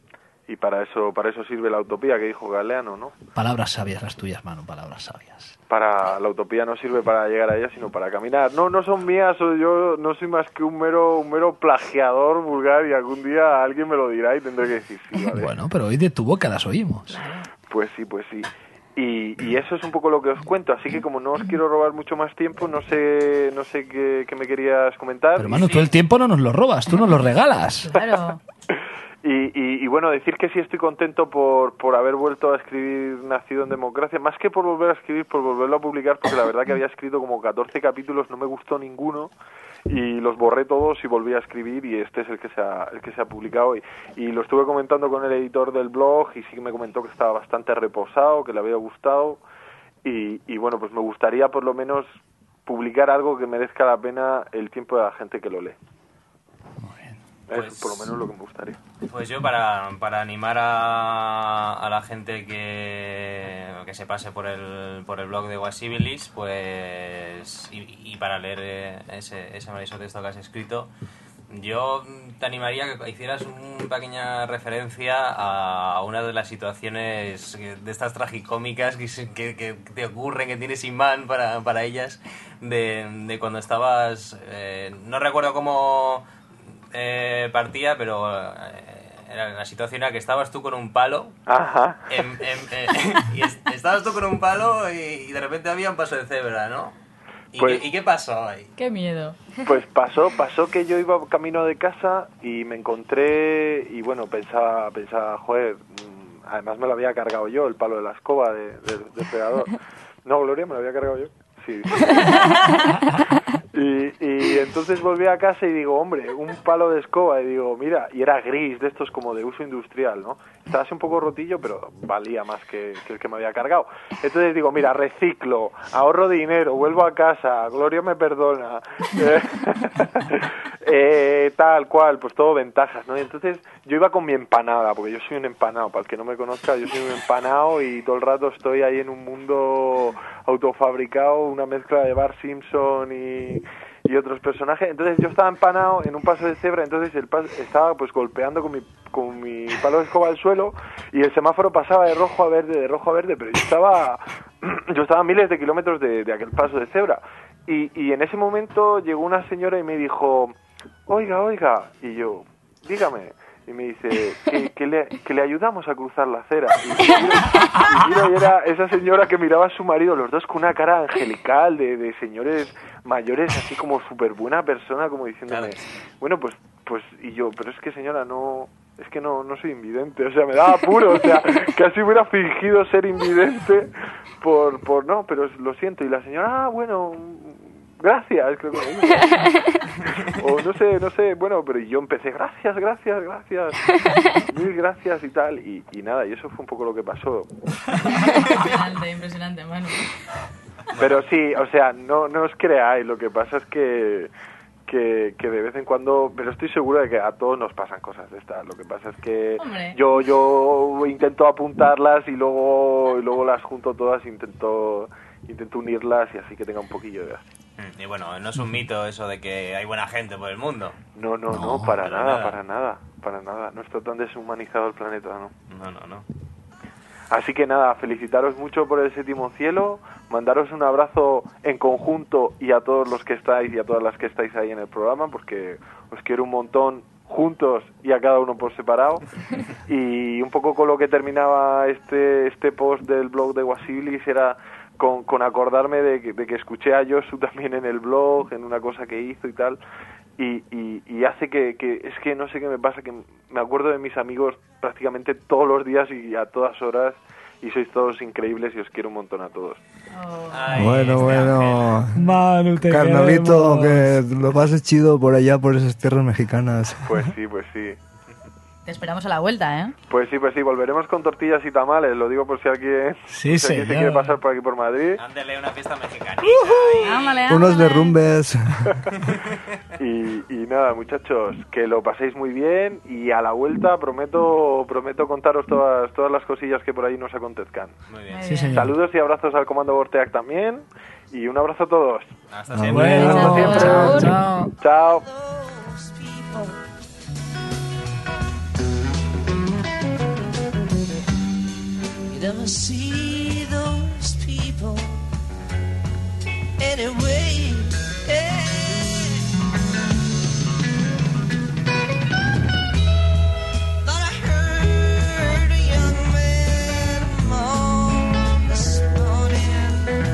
y para eso para eso sirve la utopía que dijo Galeano, ¿no? Palabras sabias las tuyas, Manu, palabras sabias. Para la utopía no sirve para llegar a ella, sino para caminar. No, no son mías, soy yo no soy más que un mero un mero plagiador vulgar y algún día alguien me lo dirá y tendré que decir sí, vale. Bueno, pero hoy de tu boca las oímos. Pues sí, pues sí. Y, y eso es un poco lo que os cuento, así que como no os quiero robar mucho más tiempo, no sé no sé qué, qué me querías comentar. Pero Manu, tú el tiempo no nos lo robas, tú nos lo regalas. Claro. Y, y, y bueno, decir que sí estoy contento por, por haber vuelto a escribir Nacido en Democracia, más que por volver a escribir, por volverlo a publicar, porque la verdad que había escrito como catorce capítulos, no me gustó ninguno, y los borré todos y volví a escribir, y este es el que se ha, el que se ha publicado hoy. Y lo estuve comentando con el editor del blog, y sí que me comentó que estaba bastante reposado, que le había gustado, y, y bueno, pues me gustaría por lo menos publicar algo que merezca la pena el tiempo de la gente que lo lee. Pues, es por lo menos lo que me gustaría. Pues yo para, para animar a, a la gente que, que se pase por el, por el blog de Guasibilis, pues y, y para leer ese, ese maravilloso texto que has escrito, yo te animaría a que hicieras una pequeña referencia a una de las situaciones de estas tragicómicas que, que, que te ocurren, que tienes imán para, para ellas, de, de cuando estabas, eh, no recuerdo cómo eh, partía, pero eh, era la situación en la que estabas tú con un palo. Ajá. En, en, eh, y es, estabas tú con un palo y, y de repente había un paso de cebra, ¿no? ¿Y, pues, qué, ¿Y qué pasó ahí? Qué miedo. Pues pasó, pasó que yo iba camino de casa y me encontré y bueno, pensaba, pensaba, joder, además me lo había cargado yo, el palo de la escoba de, de, de pegador. No, Gloria, me lo había cargado yo. Sí. sí. Y, y entonces volví a casa y digo, hombre, un palo de escoba, y digo, mira, y era gris, de estos como de uso industrial, ¿no? Estaba así un poco rotillo, pero valía más que, que el que me había cargado. Entonces digo, mira, reciclo, ahorro dinero, vuelvo a casa, Gloria me perdona, eh, eh, tal cual, pues todo ventajas, ¿no? Y entonces yo iba con mi empanada, porque yo soy un empanado, para el que no me conozca, yo soy un empanado y todo el rato estoy ahí en un mundo autofabricado, una mezcla de Bart Simpson y, y otros personajes. Entonces yo estaba empanado en un paso de cebra, entonces el pas estaba pues golpeando con mi, con mi palo de escoba al suelo y el semáforo pasaba de rojo a verde, de rojo a verde, pero yo estaba yo estaba a miles de kilómetros de, de aquel paso de cebra y, y en ese momento llegó una señora y me dijo, oiga, oiga, y yo, dígame. Y me dice que, que, le, que le ayudamos a cruzar la acera. Y, y, y mira, y era esa señora que miraba a su marido, los dos con una cara angelical de, de señores mayores, así como súper buena persona, como diciéndome, bueno, pues, pues, y yo, pero es que señora, no, es que no, no soy invidente, o sea, me daba apuro, o sea, casi hubiera fingido ser invidente por, por, no, pero lo siento. Y la señora, ah, bueno, gracias, creo que o no sé, no sé, bueno, pero yo empecé, gracias, gracias, gracias, mil gracias y tal, y, y nada, y eso fue un poco lo que pasó. Impresionante, impresionante, Manu. Pero sí, o sea, no, no os creáis, lo que pasa es que, que, que de vez en cuando, pero estoy seguro de que a todos nos pasan cosas de estas, lo que pasa es que Hombre. yo yo intento apuntarlas y luego, y luego las junto todas, intento, intento unirlas y así que tenga un poquillo de gracia. Y bueno, no es un mito eso de que hay buena gente por el mundo. No, no, no, no para nada, nada, para nada, para nada. No está tan deshumanizado el planeta, ¿no? No, no, no. Así que nada, felicitaros mucho por el séptimo cielo, mandaros un abrazo en conjunto y a todos los que estáis y a todas las que estáis ahí en el programa, porque os quiero un montón juntos y a cada uno por separado. Y un poco con lo que terminaba este este post del blog de Guasibilis era Con, con acordarme de que, de que escuché a Josu también en el blog, en una cosa que hizo y tal, y, y, y hace que, que, es que no sé qué me pasa, que me acuerdo de mis amigos prácticamente todos los días y a todas horas, y sois todos increíbles y os quiero un montón a todos. Oh. Ay, bueno, bueno, Manu, te carnalito, queremos. que lo pases chido por allá, por esas tierras mexicanas. Pues sí, pues sí. Te esperamos a la vuelta, ¿eh? Pues sí, pues sí, volveremos con tortillas y tamales, lo digo por si alguien, sí, por si alguien se quiere pasar por aquí por Madrid. Ándale, una fiesta mexicana. Uh-huh. Ándale, ándale. Unos derrumbes. y, y nada, muchachos, que lo paséis muy bien y a la vuelta prometo prometo contaros todas todas las cosillas que por ahí nos acontezcan. Muy bien. Sí, señor. Saludos y abrazos al Comando Vorteac también y un abrazo a todos. Hasta siempre. Bueno, Hasta siempre. chao, chao. Chao. never see those people anyway. Yeah. Thought I heard a young man moan this morning.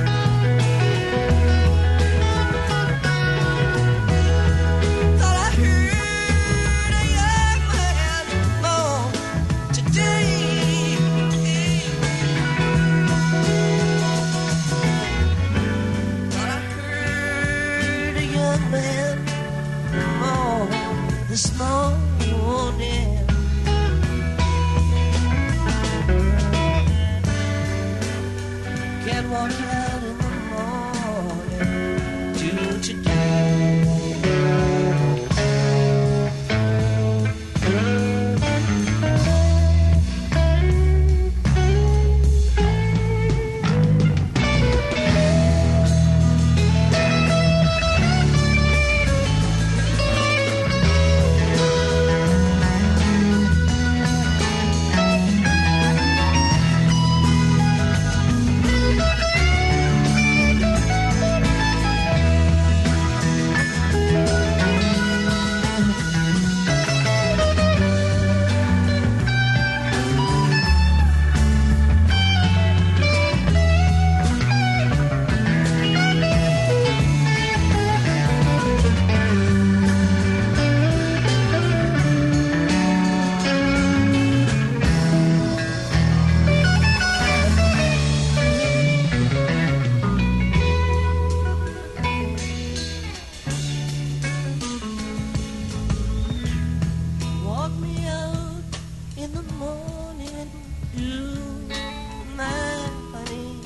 Thought I heard a young man moan today. Thought I heard a young man moan this morning. Can't walk out in the morning to today. Walk me out in the morning, you, my honey.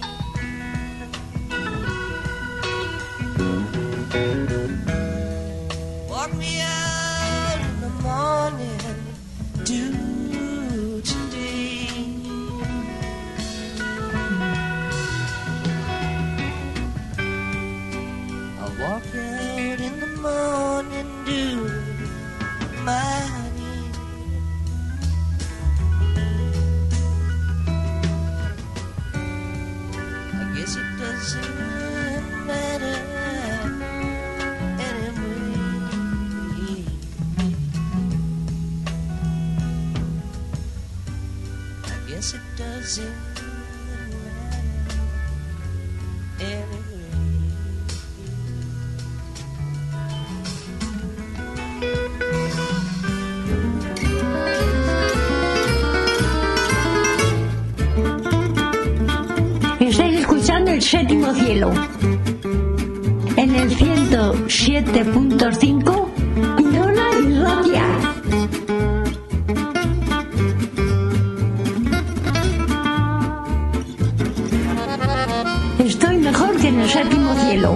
Walk me out in the morning, do today. I'll walk out in the morning, do my honey. I guess it doesn't matter anyway. I guess it doesn't matter anyway. Estáis escuchando El Séptimo Cielo en el ciento siete punto cinco Irola y Ratia. Estoy mejor que en El Séptimo Cielo.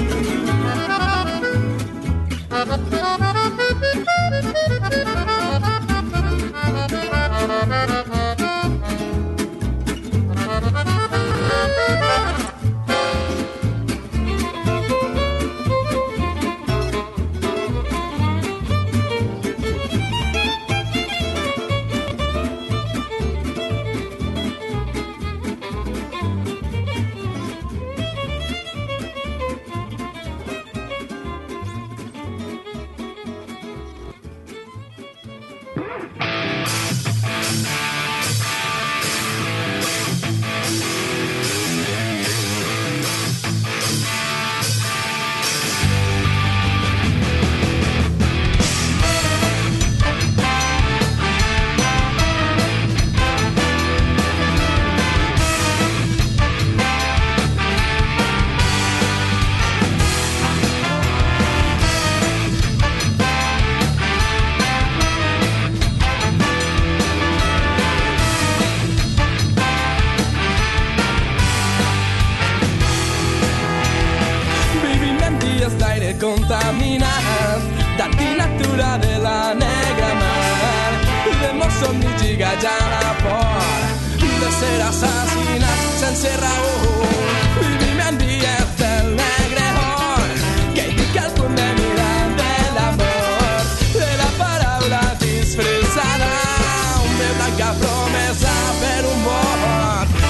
Contaminadas d'antinatura de la negra mar, de molts somnis lligats a la por, de ser assassinats sense raó. Vivim en dies del negre or, que indica el punt de mirar de l'amor, de la paraula disfressada, una blanca promesa per un mort.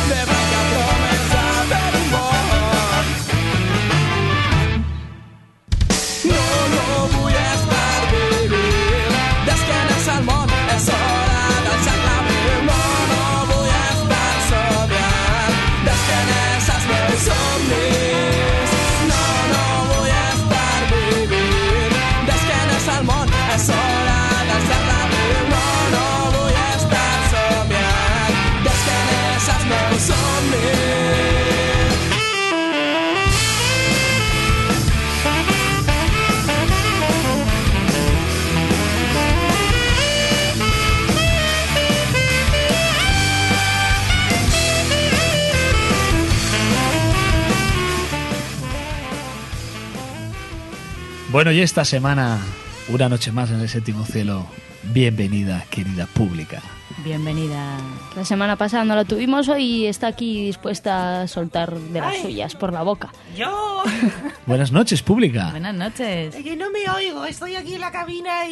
Bueno, y esta semana, una noche más en el séptimo cielo. Bienvenida, querida pública. Bienvenida. La semana pasada no la tuvimos, hoy está aquí dispuesta a soltar de las Ay. suyas por la boca. Yo, Buenas noches, pública. Buenas noches. que no me oigo, estoy aquí en la cabina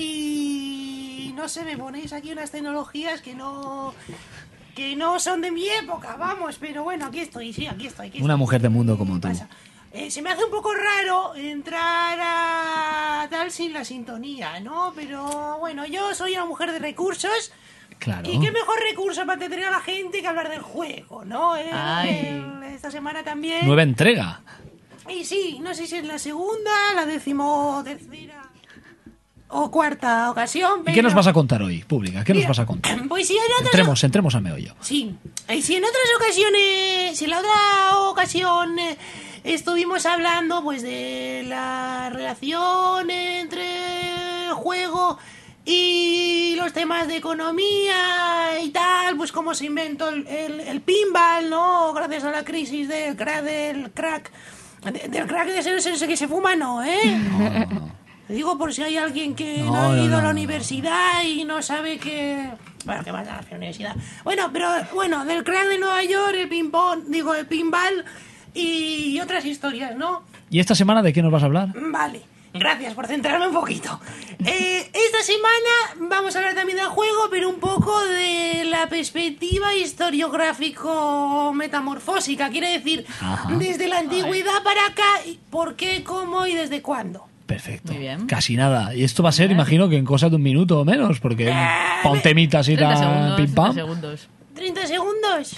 y no sé, me ponéis aquí unas tecnologías que no que no son de mi época, vamos, pero bueno, aquí estoy, sí, aquí estoy. Aquí Una estoy. mujer de mundo como tú. Eh, se me hace un poco raro entrar a tal sin la sintonía, ¿no? Pero bueno, yo soy una mujer de recursos. Claro. Y qué mejor recurso para entretener a la gente que hablar del juego, ¿no? Eh, Ay. el- esta semana también. Nueva entrega. Y sí, no sé si es la segunda, la decimotercera o cuarta ocasión. ¿Y pero... qué nos vas a contar hoy, pública? ¿Qué nos Mira, vas a contar? Pues si en otras Entremos, entremos a meollo. Sí, y si en otras ocasiones, si en la otra ocasión eh, estuvimos hablando pues de la relación entre el juego y los temas de economía y tal, pues cómo se inventó el, el, el pinball, ¿no? Gracias a la crisis del crack, del crack, de- del crack de ese, ese que se fuma, ¿no? ¿Eh? Te digo por si hay alguien que no, No, ha no, ido a no, la no. universidad y no sabe que... Bueno, que va a la universidad. Bueno, pero bueno, del crack de Nueva York, el ping-pong, digo, el pinball y otras historias, ¿no? ¿Y esta semana de qué nos vas a hablar? Vale, gracias por centrarme un poquito. Eh, esta semana vamos a hablar también del juego, pero un poco de la perspectiva historiográfico-metamorfósica. Quiere decir, Ajá. desde la antigüedad para acá, y ¿por qué, cómo y desde cuándo? Perfecto. Casi nada. Y esto va a ser, imagino, que en cosa de un minuto o menos, porque Eh, pa' un temita así treinta tan segundos, pim pam. treinta segundos. ¿treinta segundos?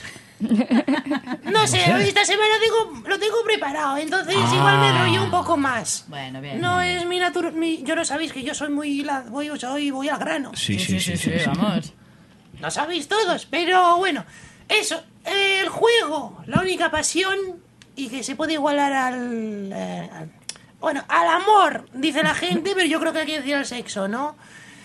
No sé, sé. esta semana tengo, lo tengo preparado, entonces Ah. igual me enrollo un poco más. Bueno, bien. No es mi natural... Yo no sabéis que yo soy muy... La, voy, soy, voy al grano. Sí, sí, sí, sí, sí. vamos. Lo sabéis todos, pero bueno, eso, el juego, la única pasión y que se puede igualar al, eh, al- bueno, al amor, dice la gente, pero yo creo que hay que decir al sexo, ¿no?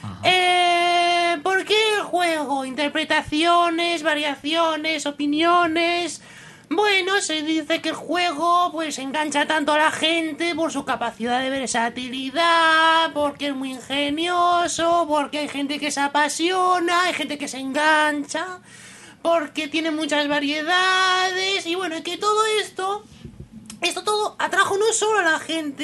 Eh, ¿Por qué el juego? Interpretaciones, variaciones, opiniones. Bueno, se dice que el juego pues engancha tanto a la gente por su capacidad de versatilidad, porque es muy ingenioso, porque hay gente que se apasiona, hay gente que se engancha, porque tiene muchas variedades y bueno, y que todo esto, esto todo atrajo no solo a la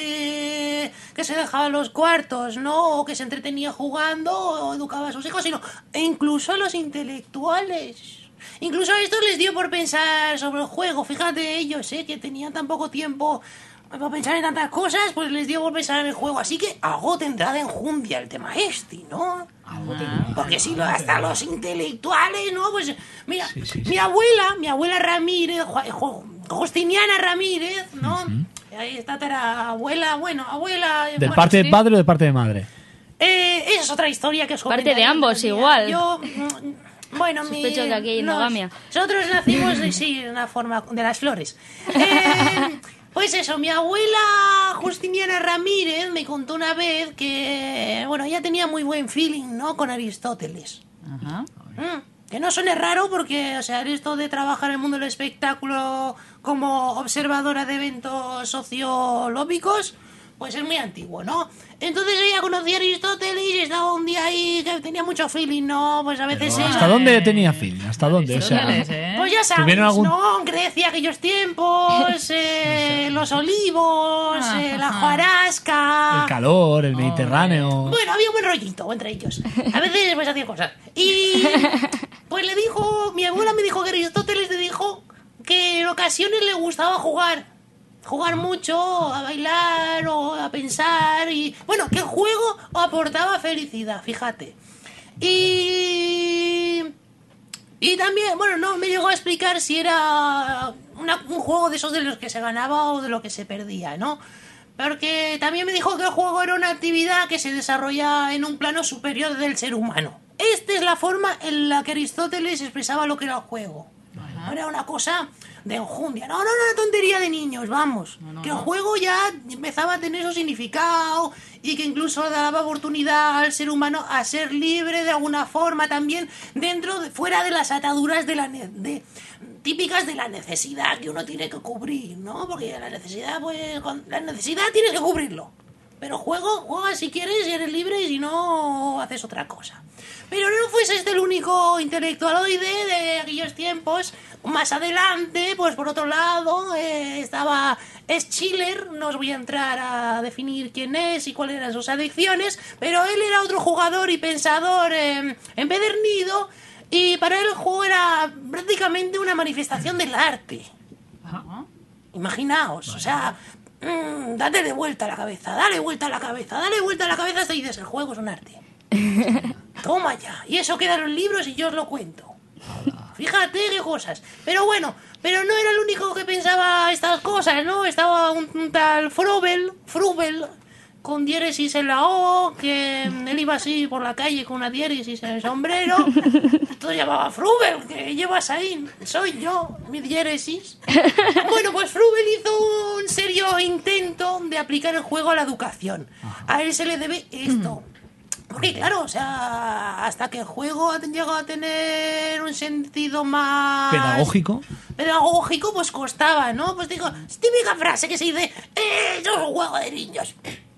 gente que se dejaba los cuartos, ¿no? O que se entretenía jugando o educaba a sus hijos, sino e incluso a los intelectuales. Incluso a estos les dio por pensar sobre el juego. Fíjate ellos, ¿eh? Que tenían tan poco tiempo para pensar en tantas cosas, pues les dio por pensar en el juego. Así que algo tendrá de enjundia el tema este, ¿no? Porque si lo, hasta los intelectuales, ¿no? Pues mira, mi abuela, mi abuela Ramírez, Ju- Ju- Justiniana Ramírez, ¿no? Ahí está la abuela, bueno, abuela... ¿Del bueno, parte sí. de padre o de parte de madre? Eh, esa es otra historia que os Parte comentaré de ambos, otro día. igual. Yo, mm, bueno, mi, Sospecho que aquí hay nos- endogamia. Nosotros nacimos, eh, sí, en una forma de las flores. Eh, pues eso, mi abuela Justiniana Ramírez me contó una vez que, bueno, ella tenía muy buen feeling, ¿no? Con Aristóteles. Ajá. Mm, que no suene raro porque, o sea, esto de trabajar en el mundo del espectáculo como observadora de eventos sociológicos, pues es muy antiguo, ¿no? Entonces ella conocía a Aristóteles y estaba un día ahí que tenía mucho feeling, ¿no? Pues a veces... Pero ella- ¿hasta dónde tenía feeling? ¿Hasta dónde? O sea, Pues ya sabes, ¿tuvieron algún- ¿no? En Grecia aquellos tiempos, eh, los olivos, eh, la hojarasca... el calor, el Mediterráneo. Bueno, había un buen rollito entre ellos. A veces pues hacían cosas. Y pues le dijo, mi abuela me dijo que Aristóteles le dijo que en ocasiones le gustaba jugar. Jugar mucho, a bailar o a pensar y... Bueno, que el juego aportaba felicidad, fíjate. Y... Y también, bueno, no me llegó a explicar si era una- un juego de esos de los que se ganaba o de lo que se perdía, ¿no? Porque también me dijo que el juego era una actividad que se desarrolla en un plano superior del ser humano. Esta es la forma en la que Aristóteles expresaba lo que era el juego. No era una cosa de enjundia. No, no, no, una tontería de niños, vamos. Que el juego ya empezaba a tener su significado y que incluso daba oportunidad al ser humano a ser libre de alguna forma también dentro, de, fuera de las ataduras de la ne- de, típicas de la necesidad que uno tiene que cubrir, ¿no? Porque la necesidad, pues, con la necesidad tienes que cubrirlo. pero juego, juega si quieres y eres libre y si no, haces otra cosa. Pero no fuese este el único intelectualoide de aquellos tiempos. Más adelante, pues por otro lado, eh, estaba Schiller. No os voy a entrar a definir quién es y cuáles eran sus adicciones, pero él era otro jugador y pensador eh, empedernido, y para él el juego era prácticamente una manifestación del arte. Ajá. Imaginaos, o sea, mmm, date de vuelta a la cabeza, dale vuelta a la cabeza, dale vuelta a la cabeza hasta dices, el juego es un arte. Toma ya. Y eso queda en los libros y yo os lo cuento. Fíjate qué cosas. Pero bueno, pero no era el único que pensaba estas cosas, ¿no? Estaba un, un tal Frobel, Frubel, con diéresis en la O, que él iba así por la calle con una diéresis en el sombrero. Entonces llamaba Frubel, ¿qué llevas ahí? Soy yo, mi diéresis. Bueno, pues Frubel hizo un serio intento de aplicar el juego a la educación. A él se le debe esto. Porque claro, o sea, hasta que el juego ha llegado a tener un sentido más... ¿Pedagógico? Pedagógico, pues costaba, ¿no? Pues digo, típica frase que se dice, eh, eso es un juego de niños.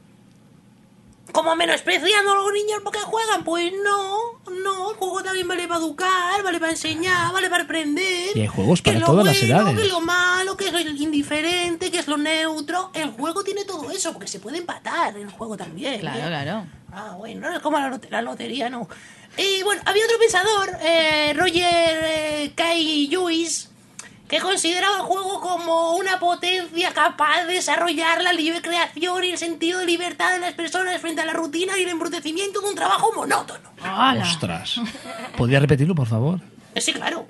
¿Como menospreciando a los niños porque juegan? Pues no, no, el juego también vale para educar, vale para enseñar, vale para aprender. Y hay juegos para que lo todas bueno, las edades. Que es lo malo, que es lo indiferente, que es lo neutro. El juego tiene todo eso, porque se puede empatar el juego también. Claro, ¿eh? claro. Ah, bueno, no es como la, lot- la lotería, no. Y bueno, había otro pensador, eh, Roger eh, Kay Lewis, que consideraba el juego como una potencia capaz de desarrollar la libre creación y el sentido de libertad de las personas frente a la rutina y el embrutecimiento de un trabajo monótono. ¡Ostras! ¿Podría repetirlo, por favor? Eh, Sí, claro.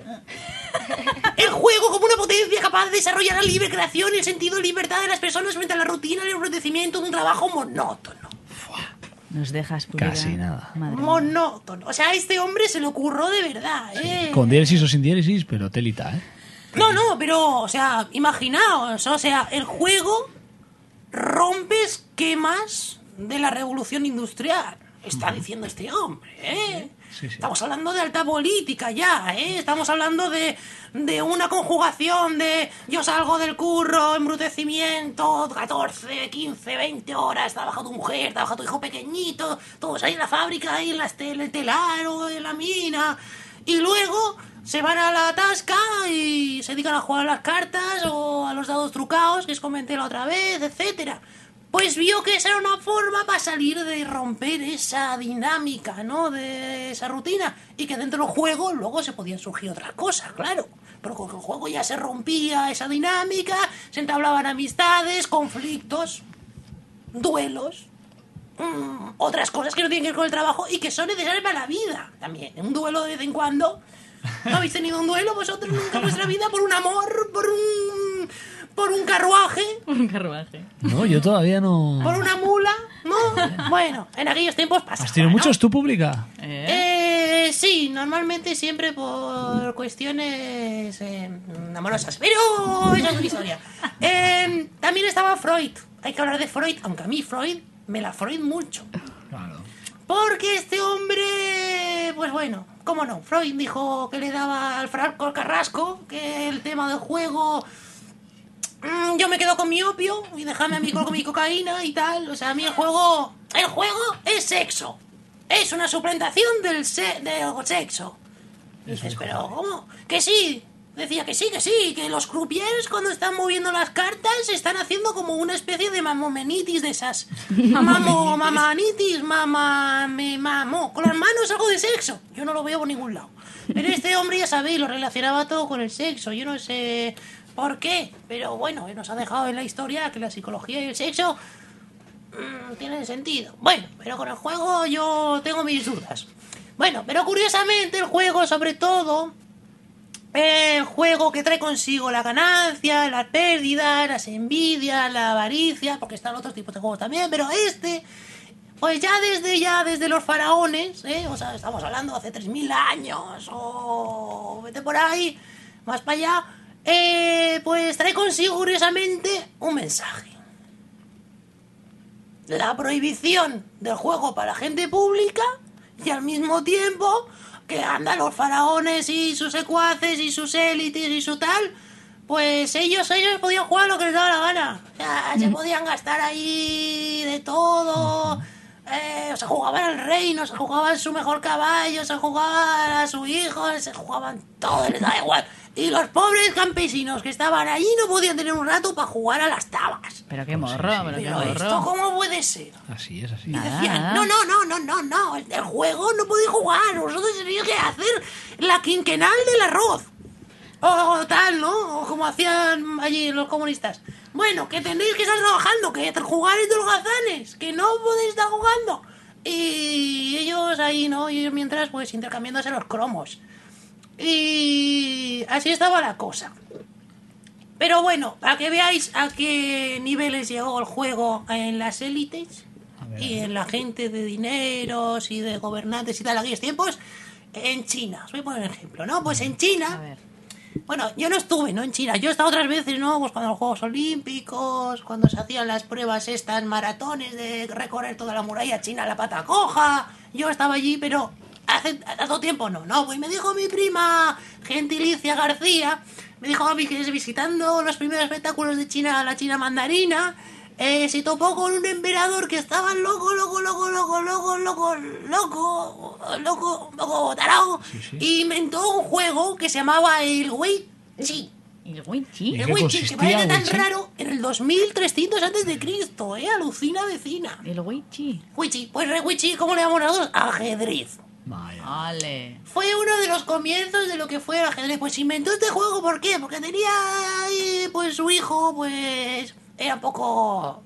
El juego como una potencia capaz de desarrollar la libre creación y el sentido de libertad de las personas frente a la rutina y el embrutecimiento de un trabajo monótono. Nos dejas pulida. Casi nada. Madre mía. Monótono. O sea, a este hombre se le ocurrió de verdad, ¿eh? Con diéresis o sin diéresis, pero telita, ¿eh? No, no, pero, o sea, imaginaos, o sea, el juego rompe esquemas de la revolución industrial, está diciendo este hombre, ¿eh? Sí, sí. Estamos hablando de alta política ya, ¿eh? Estamos hablando de, de una conjugación de yo salgo del curro, embrutecimiento, catorce, quince, veinte horas, trabaja tu mujer, trabaja tu hijo pequeñito, todos ahí en la fábrica, ahí en la tel- el telar o en la mina, y luego se van a la tasca y se dedican a jugar a las cartas o a los dados trucados, que os comenté la otra vez, etcétera. Pues vio que esa era una forma para salir de romper esa dinámica, ¿no? De esa rutina. Y que dentro del juego luego se podían surgir otras cosas, claro. Pero con el juego ya se rompía esa dinámica, se entablaban amistades, conflictos, duelos, mmm, otras cosas que no tienen que ver con el trabajo y que son necesarias para la vida también. Un duelo de vez en cuando. ¿No habéis tenido un duelo vosotros nunca en vuestra vida por un amor, por un... por un carruaje? Un carruaje. No, yo todavía no... ¿Por una mula? ¿No? Bueno, en aquellos tiempos pasaba, ¿Has tenido ¿no? muchos tú, pública? Eh, sí, normalmente siempre por cuestiones eh, amorosas. Pero eso es una historia. Eh, también estaba Freud. Hay que hablar de Freud, aunque a mí Freud me la Freud mucho. Claro. Porque este hombre, pues bueno, cómo no, Freud dijo que le daba al Franco Carrasco, que el tema del juego... Mm, yo me quedo con mi opio y déjame a mí con mi cocaína y tal. O sea, a mí el juego... El juego es sexo. Es una suplantación del, se del sexo. Y dices, pero ¿cómo? Que sí. Decía que sí, que sí. Que los croupiers cuando están moviendo las cartas están haciendo como una especie de mamomenitis de esas. Mamo, mamanitis, mamá, me mamo. Con las manos algo de sexo. Yo no lo veo por ningún lado. Pero este hombre, ya sabéis, lo relacionaba todo con el sexo. Yo no sé... ¿Por qué? Pero bueno, nos ha dejado en la historia que la psicología y el sexo mmm, tienen sentido. Bueno, pero con el juego yo tengo mis dudas. Bueno, pero curiosamente el juego, sobre todo, el juego que trae consigo la ganancia, las pérdidas, las envidias, la avaricia, porque están otros tipos de juegos también, pero este... Pues ya desde ya desde los faraones, ¿eh? O sea, estamos hablando hace tres mil años, o vete por ahí, más para allá... Eh, pues trae consigo, curiosamente, un mensaje. La prohibición del juego para la gente pública y al mismo tiempo que andan los faraones y sus secuaces y sus élites y su tal, pues ellos ellos podían jugar lo que les daba la gana. O sea, se podían gastar ahí de todo. Eh, se jugaban al reino, se jugaban su mejor caballo, se jugaban a su hijo, se jugaban todo, les daba igual. Y los pobres campesinos que estaban allí no podían tener un rato para jugar a las tabas. Pero qué morro, sí, sí. pero qué Pero morro. esto cómo puede ser. Así es, así. Y Nada, decían, nada. no, no, no, no, no, no, el, el juego no podéis jugar, vosotros tenéis que hacer la quinquenal del arroz. O, o tal, ¿no? O como hacían allí los comunistas. Bueno, que tenéis que estar trabajando, que jugar es de los gazanes, que no podéis estar jugando. Y ellos ahí, ¿no? Y ellos mientras, pues, intercambiándose los cromos. Y así estaba la cosa. Pero bueno, para que veáis a qué niveles llegó el juego en las élites y en la gente de dineros y de gobernantes y tal, aquellos tiempos, en China. Os voy a poner un ejemplo, ¿no? Pues en China... Bueno, yo no estuve, ¿no? En China. Yo he estado otras veces, ¿no? Pues cuando los Juegos Olímpicos, cuando se hacían las pruebas estas maratones de recorrer toda la muralla china a la pata coja. Yo estaba allí, pero hace tanto tiempo no, ¿no? Pues me dijo mi prima Gentilicia García, me dijo a mí que visitando los primeros espectáculos de China, la China mandarina, eh, se topó con un emperador que estaba loco, loco, loco, loco, loco, loco, loco, loco, loco, tarao, Sí, sí. y inventó un juego que se llamaba el Wei Chi. ¿El Wei Chi? ¿En El qué Wei Chi, que consistía parece el tan Wei Chi? raro en el dos mil trescientos antes de Cristo, ¿eh? Alucina vecina. ¿El Wei Chi? Wei Chi, pues el Wei Chi, ¿cómo le llamamos nosotros? Ajedrez. Vaya. Vale. Fue uno de los comienzos de lo que fue el ajedrez. Pues inventó este juego, ¿por qué? Porque tenía ahí, pues su hijo, pues era un poco...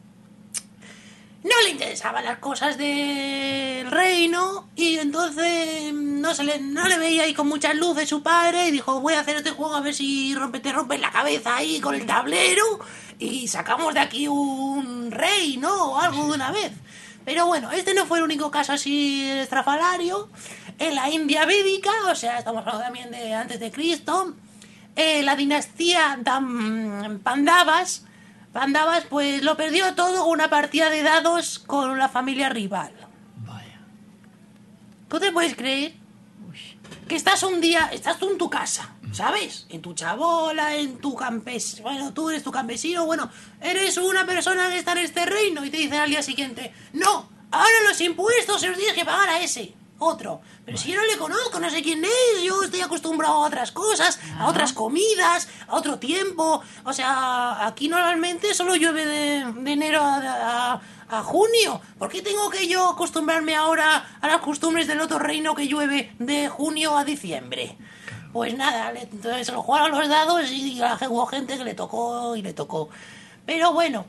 No le interesaban las cosas del reino y entonces no se le, no le veía ahí con muchas luces su padre y dijo, voy a hacer este juego a ver si rompe, te rompes la cabeza ahí con el tablero y sacamos de aquí un rey, ¿no? O algo de una vez. Pero bueno, este no fue el único caso así estrafalario. En la India védica, o sea, estamos hablando también de antes de Cristo, eh, la dinastía Dam- Pandavas, Pandavas pues lo perdió todo con una partida de dados con la familia rival. Vaya. ¿Tú te puedes creer? Que estás un día, estás tú en tu casa, ¿sabes? En tu chabola, en tu campesino, bueno, tú eres tu campesino, bueno, eres una persona que está en este reino y te dicen al día siguiente, no, ahora los impuestos se los tienes que pagar a ese, otro. Pero si yo no le conozco, no sé quién es, yo estoy acostumbrado a otras cosas, a otras comidas, a otro tiempo. O sea, aquí normalmente solo llueve de, de enero a, a, a junio. ¿Por qué tengo que yo acostumbrarme ahora a las costumbres del otro reino que llueve de junio a diciembre? Pues nada, le, entonces se lo jugaron los dados y la- hubo gente que le tocó y le tocó. Pero bueno,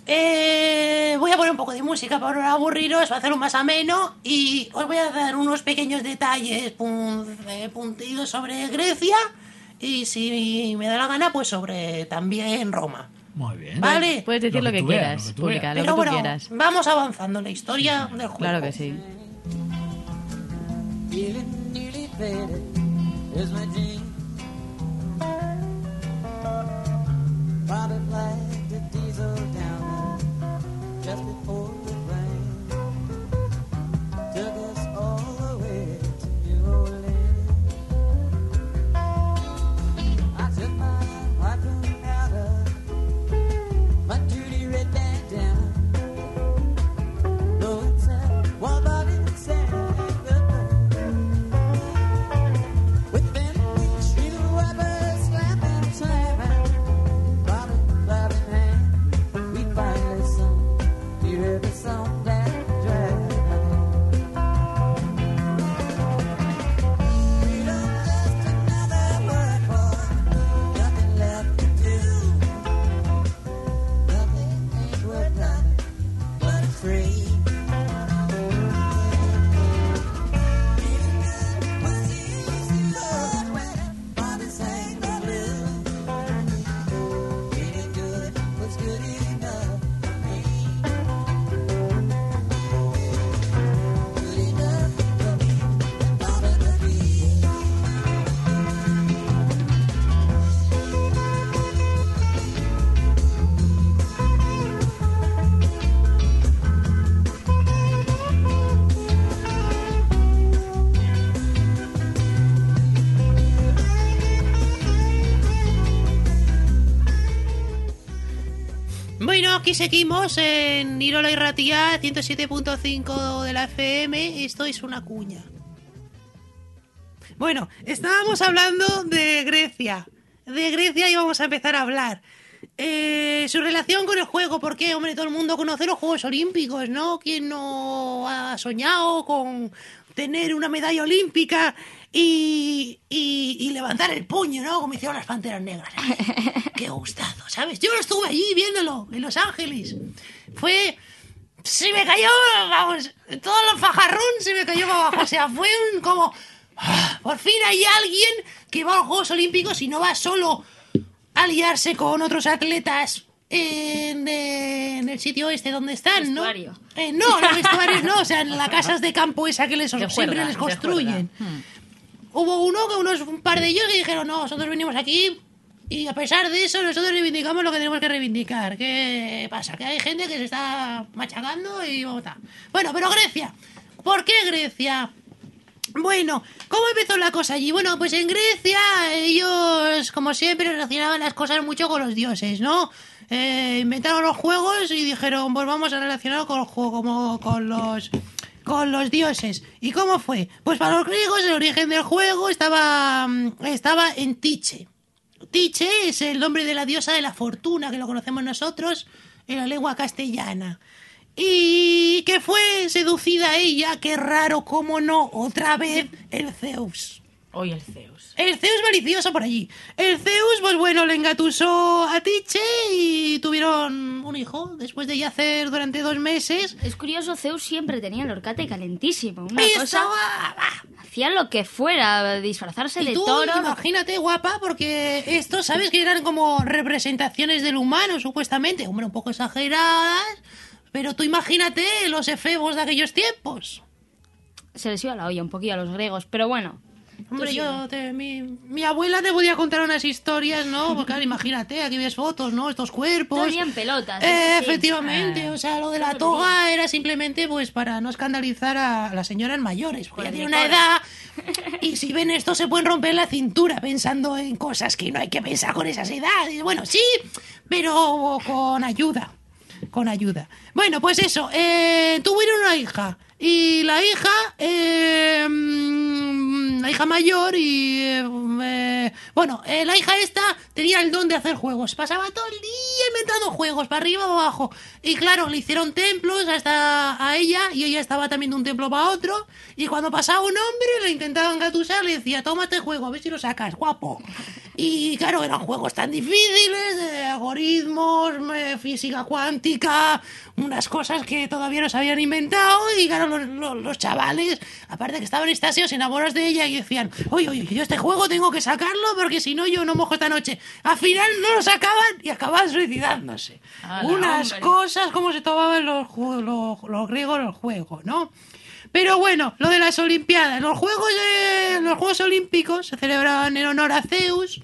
eh, voy a poner un poco de música para no aburriros, para hacerlo más ameno y os voy a dar unos pequeños detalles pun- eh, puntidos sobre Grecia y si me da la gana, pues sobre también Roma. Muy bien. Vale. Puedes decir Lo lo que que, tú veas, quieras, lo que tú Pública, veas. lo Pero que tú bueno, quieras. vamos avanzando en la historia del juego. Claro que sí. Feeling nearly faded is my dream. Spotted like the diesel down there just before the rain took us all the way to New Orleans. I took my harpoon out of my dirty red bandana. Though it's a wild body sad goodbye. With them steel wrappers slapping, slamming, bobbing, bobbing aquí seguimos en Irola y Ratia, ciento siete punto cinco de la F M. Esto es una cuña. Bueno, estábamos hablando de Grecia. De Grecia íbamos a empezar a hablar. Eh, su relación con el juego, porque, hombre, todo el mundo conoce los Juegos Olímpicos, ¿no? ¿Quién no ha soñado con tener una medalla olímpica y, y, y levantar el puño, ¿no? Como hicieron las Panteras Negras. Qué gustazo, ¿sabes? Yo estuve allí viéndolo, en Los Ángeles. Fue... Se me cayó, vamos, todo el fajarrón se me cayó para abajo. O sea, fue un como... Por fin hay alguien que va a los Juegos Olímpicos y no va solo a liarse con otros atletas en, en el sitio este donde están, ¿no? Eh, no, los vestuarios no, o sea, en las casas de campo esa que les, Se siempre juerga, les se construyen. juerga. Hmm. Hubo uno, que unos, un par de ellos que dijeron, no, nosotros venimos aquí y a pesar de eso nosotros reivindicamos lo que tenemos que reivindicar. ¿Qué pasa? Que hay gente que se está machacando y vamos a... Bueno, pero Grecia. ¿Por qué Grecia? Bueno, ¿cómo empezó la cosa allí? Bueno, pues en Grecia ellos, como siempre, relacionaban las cosas mucho con los dioses, ¿no? Eh, inventaron los juegos y dijeron, pues vamos a relacionarlo con los juegos, como con los... con los dioses. ¿Y cómo fue? Pues para los griegos el origen del juego estaba, estaba en Tiche. Tiche es el nombre de la diosa de la fortuna, que lo conocemos nosotros en la lengua castellana. Y que fue seducida ella, qué raro, cómo no, otra vez el Zeus. Hoy el Zeus. El Zeus malicioso por allí. El Zeus, pues bueno, le engatusó a Tiche y tuvieron un hijo después de yacer durante dos meses. Es curioso, Zeus siempre tenía el horcate calentísimo. Una Y cosa... estaba- Hacía lo que fuera, disfrazarse Y de tú, toro. imagínate, guapa, porque estos, ¿sabes? Que eran como representaciones del humano, supuestamente. Hombre, un poco exageradas, pero tú imagínate los efebos de aquellos tiempos. Se les iba la olla un poquillo a los griegos, pero bueno. Hombre, Tú yo, te- mi, mi abuela te podía contar unas historias, ¿no? Porque claro, imagínate, aquí ves fotos, ¿no? Estos cuerpos. Todos en pelotas. Eh, eso sí. efectivamente, Ah. o sea, lo de la toga era simplemente pues para no escandalizar a las señoras mayores, porque ya tienen una edad y si ven esto se pueden romper la cintura pensando en cosas que no hay que pensar con esas edades. Bueno, sí, pero con ayuda, con ayuda. Bueno, pues eso, eh, tuvieron una hija y la hija, eh, mm, la hija mayor y eh, eh, bueno, eh, la hija esta tenía el don de hacer juegos, pasaba todo el día inventando juegos, para arriba o abajo, y claro, le hicieron templos hasta a ella, y ella estaba también de un templo para otro, y cuando pasaba un hombre le intentaban gatusar, le decía, toma este juego, a ver si lo sacas, guapo. Y claro, eran juegos tan difíciles, de algoritmos, eh, física cuántica, unas cosas que todavía no se habían inventado, y claro, los, los, los chavales, aparte que estaban extasiados, enamorados de ella, y decían, oye, oye, yo este juego tengo que sacarlo porque si no yo no mojo esta noche. Al final no lo sacaban y acababan suicidándose. ¡Hala, Unas hombre! cosas como se tomaban los, ju- los, los griegos el juego, ¿no? Pero bueno, lo de las Olimpiadas. Los Juegos, de, los Juegos Olímpicos se celebraban en honor a Zeus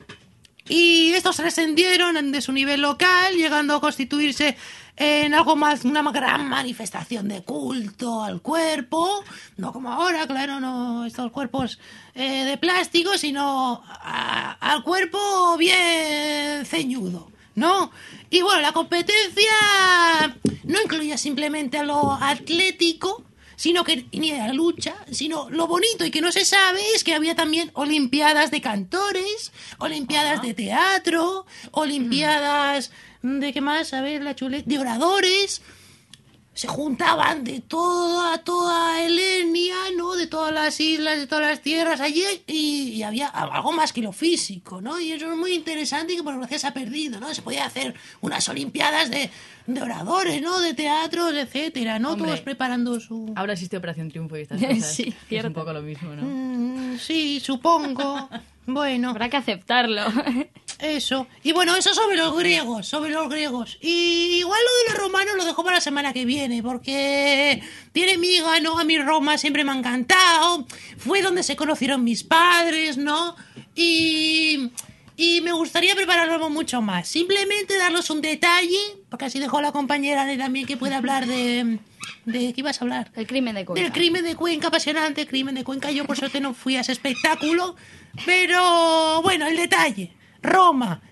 y estos trascendieron de su nivel local, llegando a constituirse en algo más, una gran manifestación de culto al cuerpo, no como ahora, claro, no estos cuerpos eh, de plástico, sino a- al cuerpo bien ceñudo, ¿no? Y bueno, la competencia no incluía simplemente a lo atlético, sino que ni de la lucha, sino lo bonito y que no se sabe es que había también olimpiadas de cantores, olimpiadas de teatro, olimpiadas de qué más, a ver, la chuleta, de oradores. Se juntaban de toda, toda Helenia, ¿no? De todas las islas, de todas las tierras allí, y, y había algo más que lo físico, ¿no? Y eso es muy interesante y que por desgracia se ha perdido, ¿no? Se podía hacer unas olimpiadas de, de oradores, ¿no? De teatros, etcétera, ¿no? Hombre. Todos preparando su... Ahora existe Operación Triunfo y estas cosas. Sí, es cierto. un poco lo mismo, ¿no? Mm, sí, supongo. Bueno. Habrá que aceptarlo. Eso. Y bueno, eso sobre los griegos, sobre los griegos. Y igual lo de los romanos lo dejo para la semana que viene, porque tiene miga, ¿no? A mí Roma siempre me ha encantado. Fue donde se conocieron mis padres, ¿no? Y... Y me gustaría prepararlo mucho más. Simplemente darles un detalle, porque así dejó la compañera Ana también que puede hablar de... ¿De qué ibas a hablar? El crimen de Cuenca. Del crimen de Cuenca, apasionante crimen de Cuenca. Yo por suerte no fui a ese espectáculo. Pero bueno, el detalle. Roma,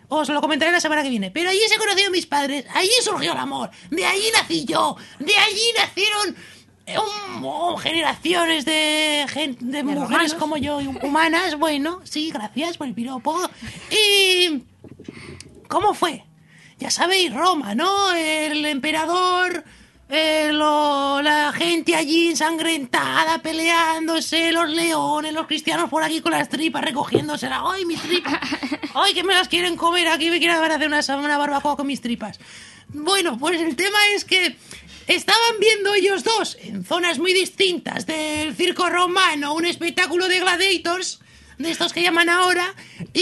Os lo comentaré la semana que viene. Pero allí se conocieron mis padres, allí surgió el amor, de allí nací yo, de allí nacieron um, oh, generaciones de, gen, de, de mujeres romanos. Como yo, humanas. Bueno, sí, gracias por el piropo. Y... ¿cómo fue? Ya sabéis, Roma, ¿no? El emperador... Eh, lo, la gente allí ensangrentada, peleándose, los leones, los cristianos por aquí con las tripas recogiéndoselas. ¡Ay, mis tripas! ¡Ay, que me las quieren comer! Aquí me quieren hacer una, una barbacoa con mis tripas. Bueno, pues el tema es que estaban viendo ellos dos, en zonas muy distintas del circo romano, un espectáculo de gladiators, de estos que llaman ahora,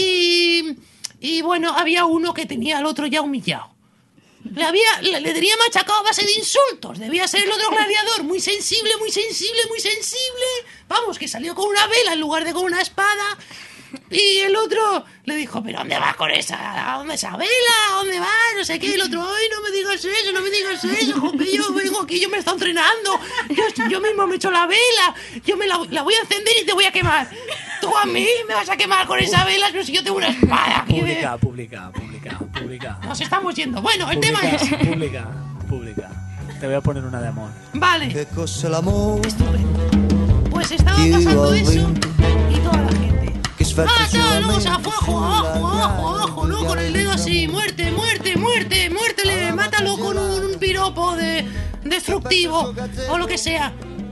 y, y bueno, había uno que tenía al otro ya humillado. Le, había, le, le tenía machacado a base de insultos. Debía ser el otro gladiador, muy sensible, muy sensible, muy sensible. Vamos, que salió con una vela en lugar de con una espada. Y el otro le dijo, ¿pero dónde vas con esa? ¿A dónde esa vela? ¿A dónde vas? No sé qué. Y el otro, ay, no me digas eso, no me digas eso. Joder, yo vengo aquí, yo me estoy entrenando. Yo, yo mismo me echo la vela. Yo me la, la voy a encender y te voy a quemar. Tú a mí me vas a quemar con esa vela, pero si yo tengo una espada aquí. Publica, de... publica, publica, publica. Nos estamos yendo. Bueno, el publica, tema es... Publica, publica. Te voy a poner una de amor. Vale. Che cos'è l'amore? Pues estaba pasando eso y toda la gente. Ah, tal, no, o sea, fue abajo, abajo, abajo, abajo, ¿no? Con el dedo así, muerte, muerte, muerte, muértele, mátalo con un, un piropo de destructivo o lo que sea.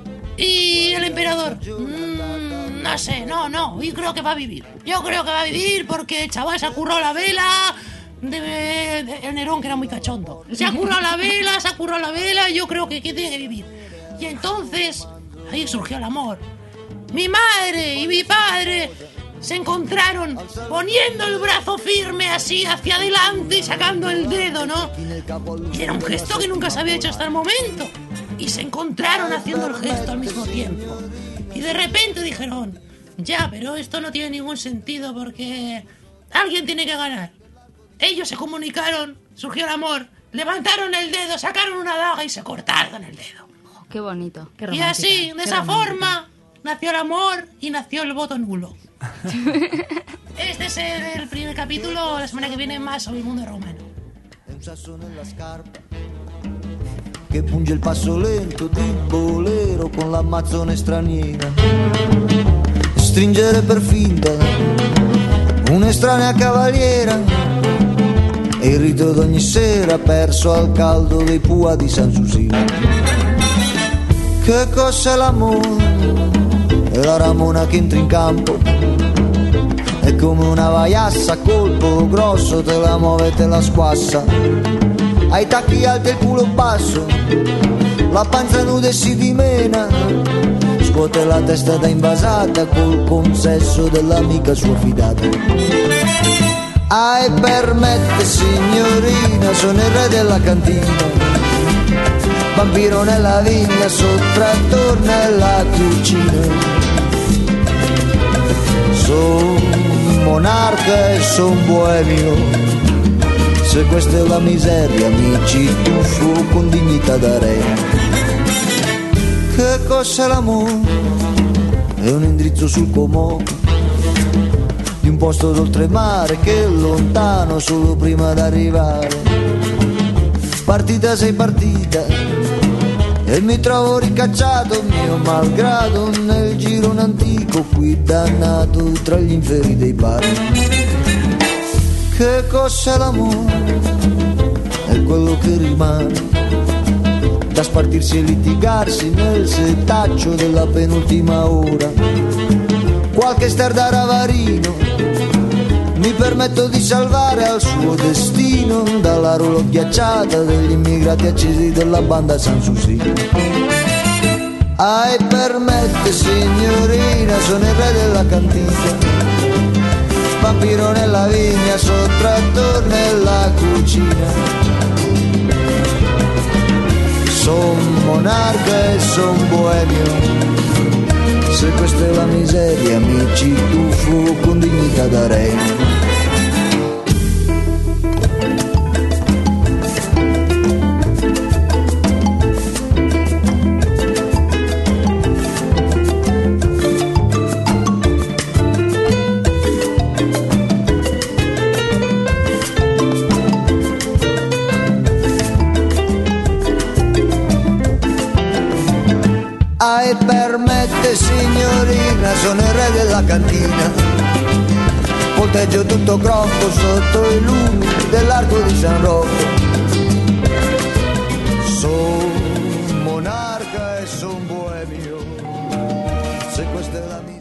Y el emperador, mmm, no sé, no, no, yo creo que va a vivir. Yo creo que va a vivir porque el chaval se ha currado la vela. De, de, el Nerón, que era muy cachondo. Se ha currado la vela, se ha currado la vela. Yo creo que, que tiene que vivir. Y entonces, ahí surgió el amor. Mi madre y mi padre se encontraron poniendo el brazo firme así hacia adelante y sacando el dedo, ¿no? Y era un gesto que nunca se había hecho hasta el momento. Y se encontraron haciendo el gesto al mismo tiempo. Y de repente dijeron, ya, pero esto no tiene ningún sentido porque alguien tiene que ganar. Ellos se comunicaron, surgió el amor, levantaron el dedo, sacaron una daga y se cortaron el dedo. Oh, qué bonito. Qué y así, de esa romántica. forma, nació el amor y nació el voto nulo. Este es el, el primer capítulo. La semana que viene más sobre el mundo romano. Un sasso nella scarpa che punge il passo lento di bolero con l'ammazzone straniera. Stringere per finta un'estranea cavaliera e il rito d'ogni sera perso al caldo dei Pua di Sanssouci. Che cos'è l'amore? È la Ramona che entra in campo, è come una vaiassa a colpo grosso, te la muove e te la squassa. Ai tacchi alti e il culo basso, la panza nuda e si dimena, scuote la testa da invasata col consesso dell'amica sua fidata. Ai permette signorina, sono il re della cantina, vampiro nella vigna, sottrattor nella cucina. Son monarca e son boemio, se questa è la miseria mi ci tuffo con dignità da re. Che cos'è l'amore? È un indirizzo sul comò di un posto d'oltremare che è lontano solo prima d'arrivare. Partita sei partita e mi trovo ricacciato mio malgrado nel girone antico qui dannato tra gli inferi dei bar. Che cos'è l'amore? È quello che rimane da spartirsi e litigarsi nel setaccio della penultima ora. Qualche star da ravarino mi permetto di salvare al suo destino dalla roulotte ghiacciata degli immigrati accesi della banda Sanssouci. Ai permette signorina, sono il re della cantina, vampiro nella vigna, sottrattor nella cucina. Son monarca e son boemio, se questa è la miseria mi ci tuffo con dignità da re. lei permette, signorina, sono il re della cantina. Volteggio tutto crocco sotto i lumi dell'arco di San Rocco. Son monarca e son boemio. Se questa è la miseria.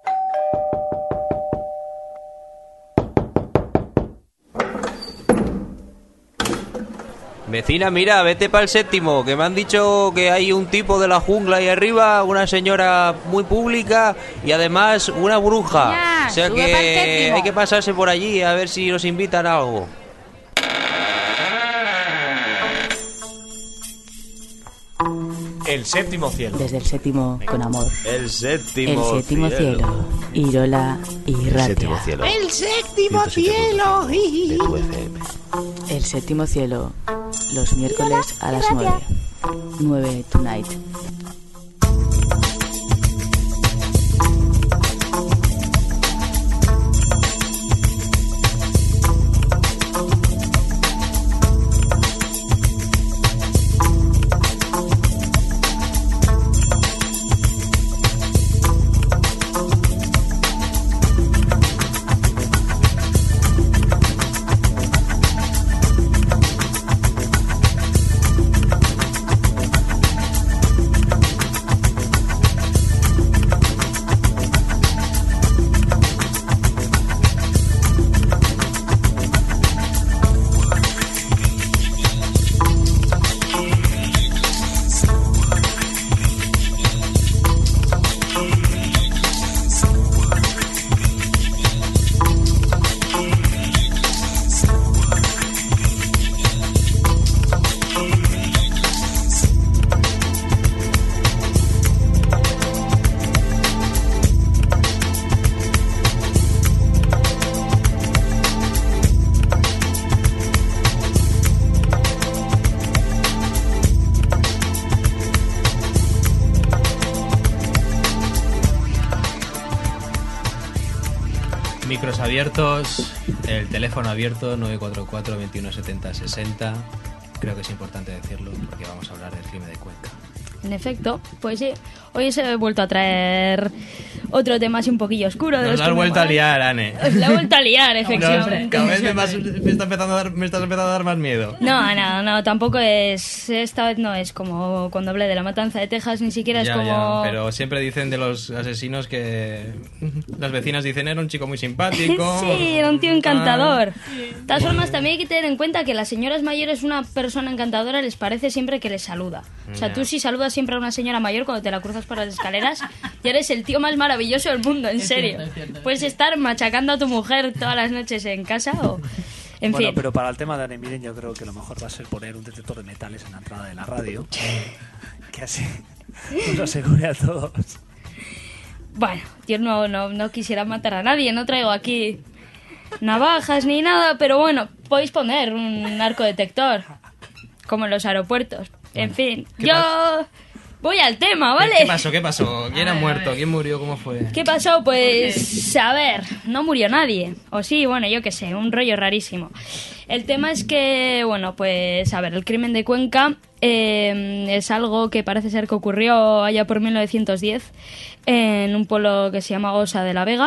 Vecina, mira, vete para el séptimo, que me han dicho que hay un tipo de la jungla ahí arriba, una señora muy pública y además una bruja. Ya, o sea sube pa'l que séptimo. hay que pasarse por allí a ver si nos invitan a algo. El séptimo cielo. Desde el séptimo con amor. El séptimo El séptimo cielo. Irola y Ratia. cielo. El séptimo cielo. El séptimo cielo. Los miércoles a las nueve. nueve Tonight. Micros abiertos, el teléfono abierto nueve cuatro cuatro, veintiuno setenta, sesenta. Creo que es importante decirlo porque vamos a hablar del crimen de Cuenca. En efecto, pues sí, hoy se he vuelto a traer otro tema así un poquillo oscuro. De Nos los has que me vuelto a molan. liar, Ane. Os la he vuelto a liar, efectivamente. No, cada vez me, vas- me está empezando a dar, me estás empezando a dar más miedo. No, no, no, tampoco es. Esta vez no es como cuando hablé de la matanza de Texas, ni siquiera es Ya, como. ya, pero siempre dicen de los asesinos que las vecinas dicen era un chico muy simpático. Sí, era un tío encantador. De todas formas, también hay que tener en cuenta que las señoras mayores, una persona encantadora les parece siempre que les saluda. O sea, Ya. tú si saludas siempre a una señora mayor cuando te la cruzas por las escaleras, ya eres el tío más maravilloso del mundo, en Es serio. cierto, es cierto. Puedes estar machacando a tu mujer todas las noches en casa o... En bueno, fin. pero para el tema de Anne Miren yo creo que lo mejor va a ser poner un detector de metales en la entrada de la radio, que así nos asegure a todos. Bueno, yo no, no, no quisiera matar a nadie, no traigo aquí navajas ni nada, pero bueno, podéis poner un arco detector, como en los aeropuertos. En fin, ¿qué yo voy al tema, ¿vale? ¿Qué pasó? ¿Qué pasó? ¿Quién ha muerto? ¿Quién murió? ¿Cómo fue? ¿Qué pasó? Pues, a ver, no murió nadie. O sí, bueno, yo qué sé, un rollo rarísimo. El tema es que, bueno, pues, a ver, el crimen de Cuenca eh, es algo que parece ser que ocurrió allá por mil novecientos diez en un pueblo que se llama Osa de la Vega,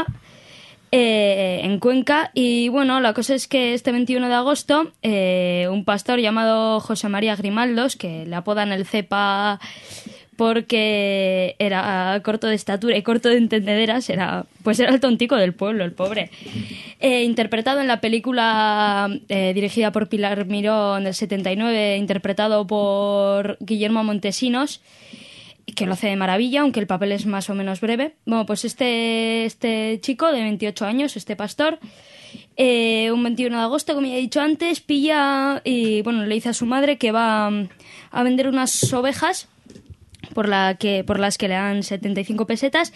eh, en Cuenca. Y bueno, la cosa es que este veintiuno de agosto, eh, un pastor llamado José María Grimaldos, que le apodan el Cepa porque era corto de estatura y corto de entendederas, era, pues era el tontico del pueblo, el pobre. Eh, interpretado en la película eh, dirigida por Pilar Miró en el setenta y nueve, interpretado por Guillermo Montesinos, que lo hace de maravilla, aunque el papel es más o menos breve. Bueno, pues este, este chico de veintiocho años, este pastor, eh, un veintiuno de agosto, como ya he dicho antes, pilla y bueno, le dice a su madre que va a vender unas ovejas por la que por las que le dan setenta y cinco pesetas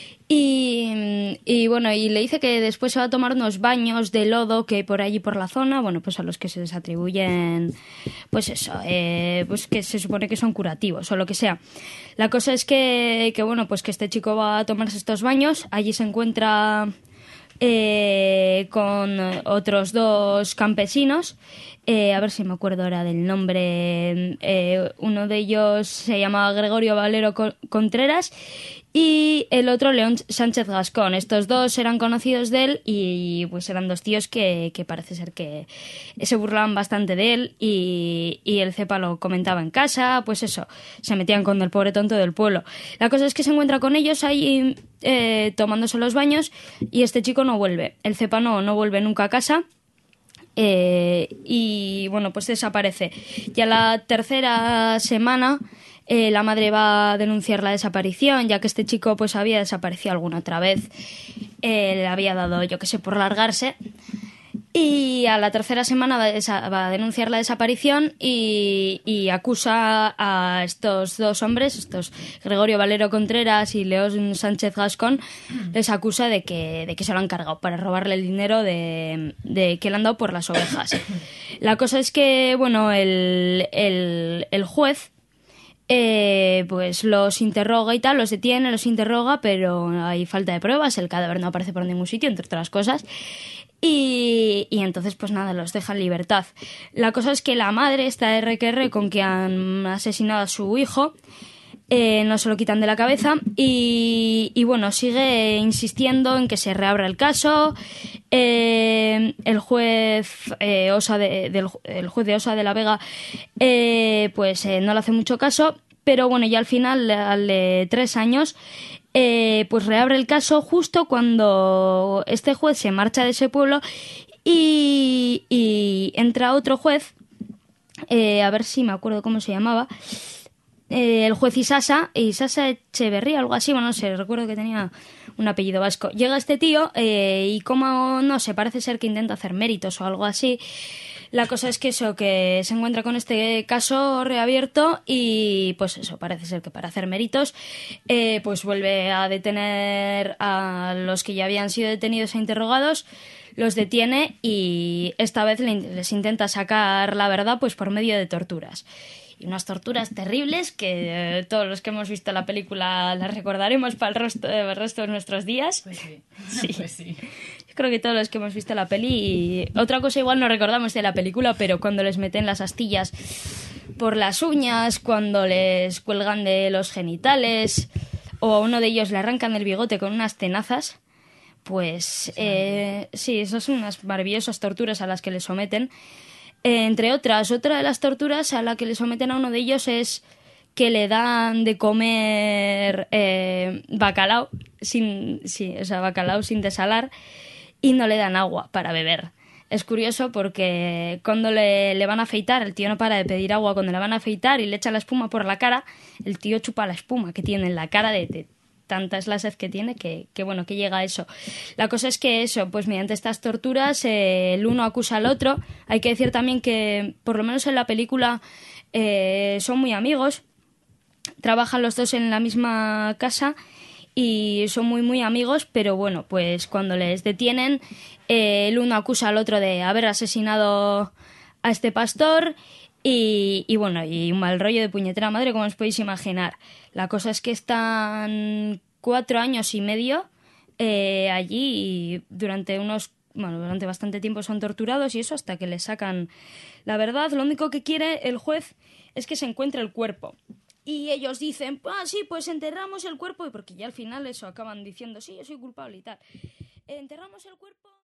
y, y bueno, y le dice que después se va a tomar unos baños de lodo que por allí por la zona, bueno, pues a los que se les atribuyen, pues eso, eh, pues que se supone que son curativos o lo que sea. La cosa es que, que bueno, pues que este chico va a tomarse estos baños, allí se encuentra eh, con otros dos campesinos. Eh, a ver si me acuerdo ahora del nombre. Eh, uno de ellos se llamaba Gregorio Valero Co- Contreras y el otro León Sánchez Gascón. Estos dos eran conocidos de él y pues eran dos tíos que, que parece ser que se burlaban bastante de él y, y el Cepa lo comentaba en casa, pues eso, se metían con el pobre tonto del pueblo. La cosa es que se encuentra con ellos ahí eh, tomándose los baños y este chico no vuelve. El Cepa no, no vuelve nunca a casa. Eh, y bueno, pues desaparece. Ya la tercera semana eh, la madre va a denunciar la desaparición, ya que este chico pues había desaparecido alguna otra vez. Eh, le había dado, yo que sé, por largarse. Y a la tercera semana va a, desa- va a denunciar la desaparición y, y acusa a estos dos hombres, estos Gregorio Valero Contreras y León Sánchez Gascón, les acusa de que, de que se lo han cargado para robarle el dinero de, de que le han dado por las ovejas. La cosa es que, bueno, el, el, el juez eh, pues los interroga y tal, los detiene, los interroga, pero hay falta de pruebas, el cadáver no aparece por ningún sitio, entre otras cosas. Y, y entonces, pues nada, los deja en libertad. La cosa es que la madre, esta R que R con que han asesinado a su hijo, eh, no se lo quitan de la cabeza y, y bueno, sigue insistiendo en que se reabra el caso. Eh, el juez eh, Osa de, del, el juez de Osa de la Vega eh, pues eh, no le hace mucho caso, pero bueno, ya al final, al de tres años, Eh, pues reabre el caso justo cuando este juez se marcha de ese pueblo y, y entra otro juez, eh, a ver si me acuerdo cómo se llamaba, eh, el juez Isasa, Isasa Echeverría, algo así, bueno, no sé, recuerdo que tenía un apellido vasco. Llega este tío eh, y como, no sé, parece ser que intenta hacer méritos o algo así. La cosa es que eso, que se encuentra con este caso reabierto y pues eso, parece ser que para hacer méritos eh, pues vuelve a detener a los que ya habían sido detenidos e interrogados, los detiene y esta vez les intenta sacar la verdad pues por medio de torturas. Y unas torturas terribles que eh, todos los que hemos visto la película las recordaremos para el resto, el resto de nuestros días. Pues sí. Sí. Pues sí. Yo creo que todos los que hemos visto la peli... Y otra cosa igual no recordamos de la película, pero cuando les meten las astillas por las uñas, cuando les cuelgan de los genitales, o a uno de ellos le arrancan el bigote con unas tenazas, pues eh, sí, esas son unas maravillosas torturas a las que les someten. Eh, entre otras, otra de las torturas a la que le someten a uno de ellos es que le dan de comer eh, bacalao sin, sí, o sea, bacalao sin desalar y no le dan agua para beber. Es curioso porque cuando le, le van a afeitar, el tío no para de pedir agua, cuando le van a afeitar y le echa la espuma por la cara, el tío chupa la espuma que tiene en la cara de... de tanta es la sed que tiene que, que bueno, que llega a eso. La cosa es que eso, pues mediante estas torturas eh, el uno acusa al otro. Hay que decir también que, por lo menos en la película, eh, son muy amigos, trabajan los dos en la misma casa y son muy muy amigos, pero bueno, pues cuando les detienen, eh, el uno acusa al otro de haber asesinado a este pastor y, y bueno, y un mal rollo de puñetera madre, como os podéis imaginar. La cosa es que están cuatro años y medio eh, allí y durante unos, bueno, durante bastante tiempo son torturados y eso hasta que les sacan la verdad. Lo único que quiere el juez es que se encuentre el cuerpo. Y ellos dicen, ah, sí, pues enterramos el cuerpo, porque ya al final eso acaban diciendo, sí, yo soy culpable y tal. Enterramos el cuerpo...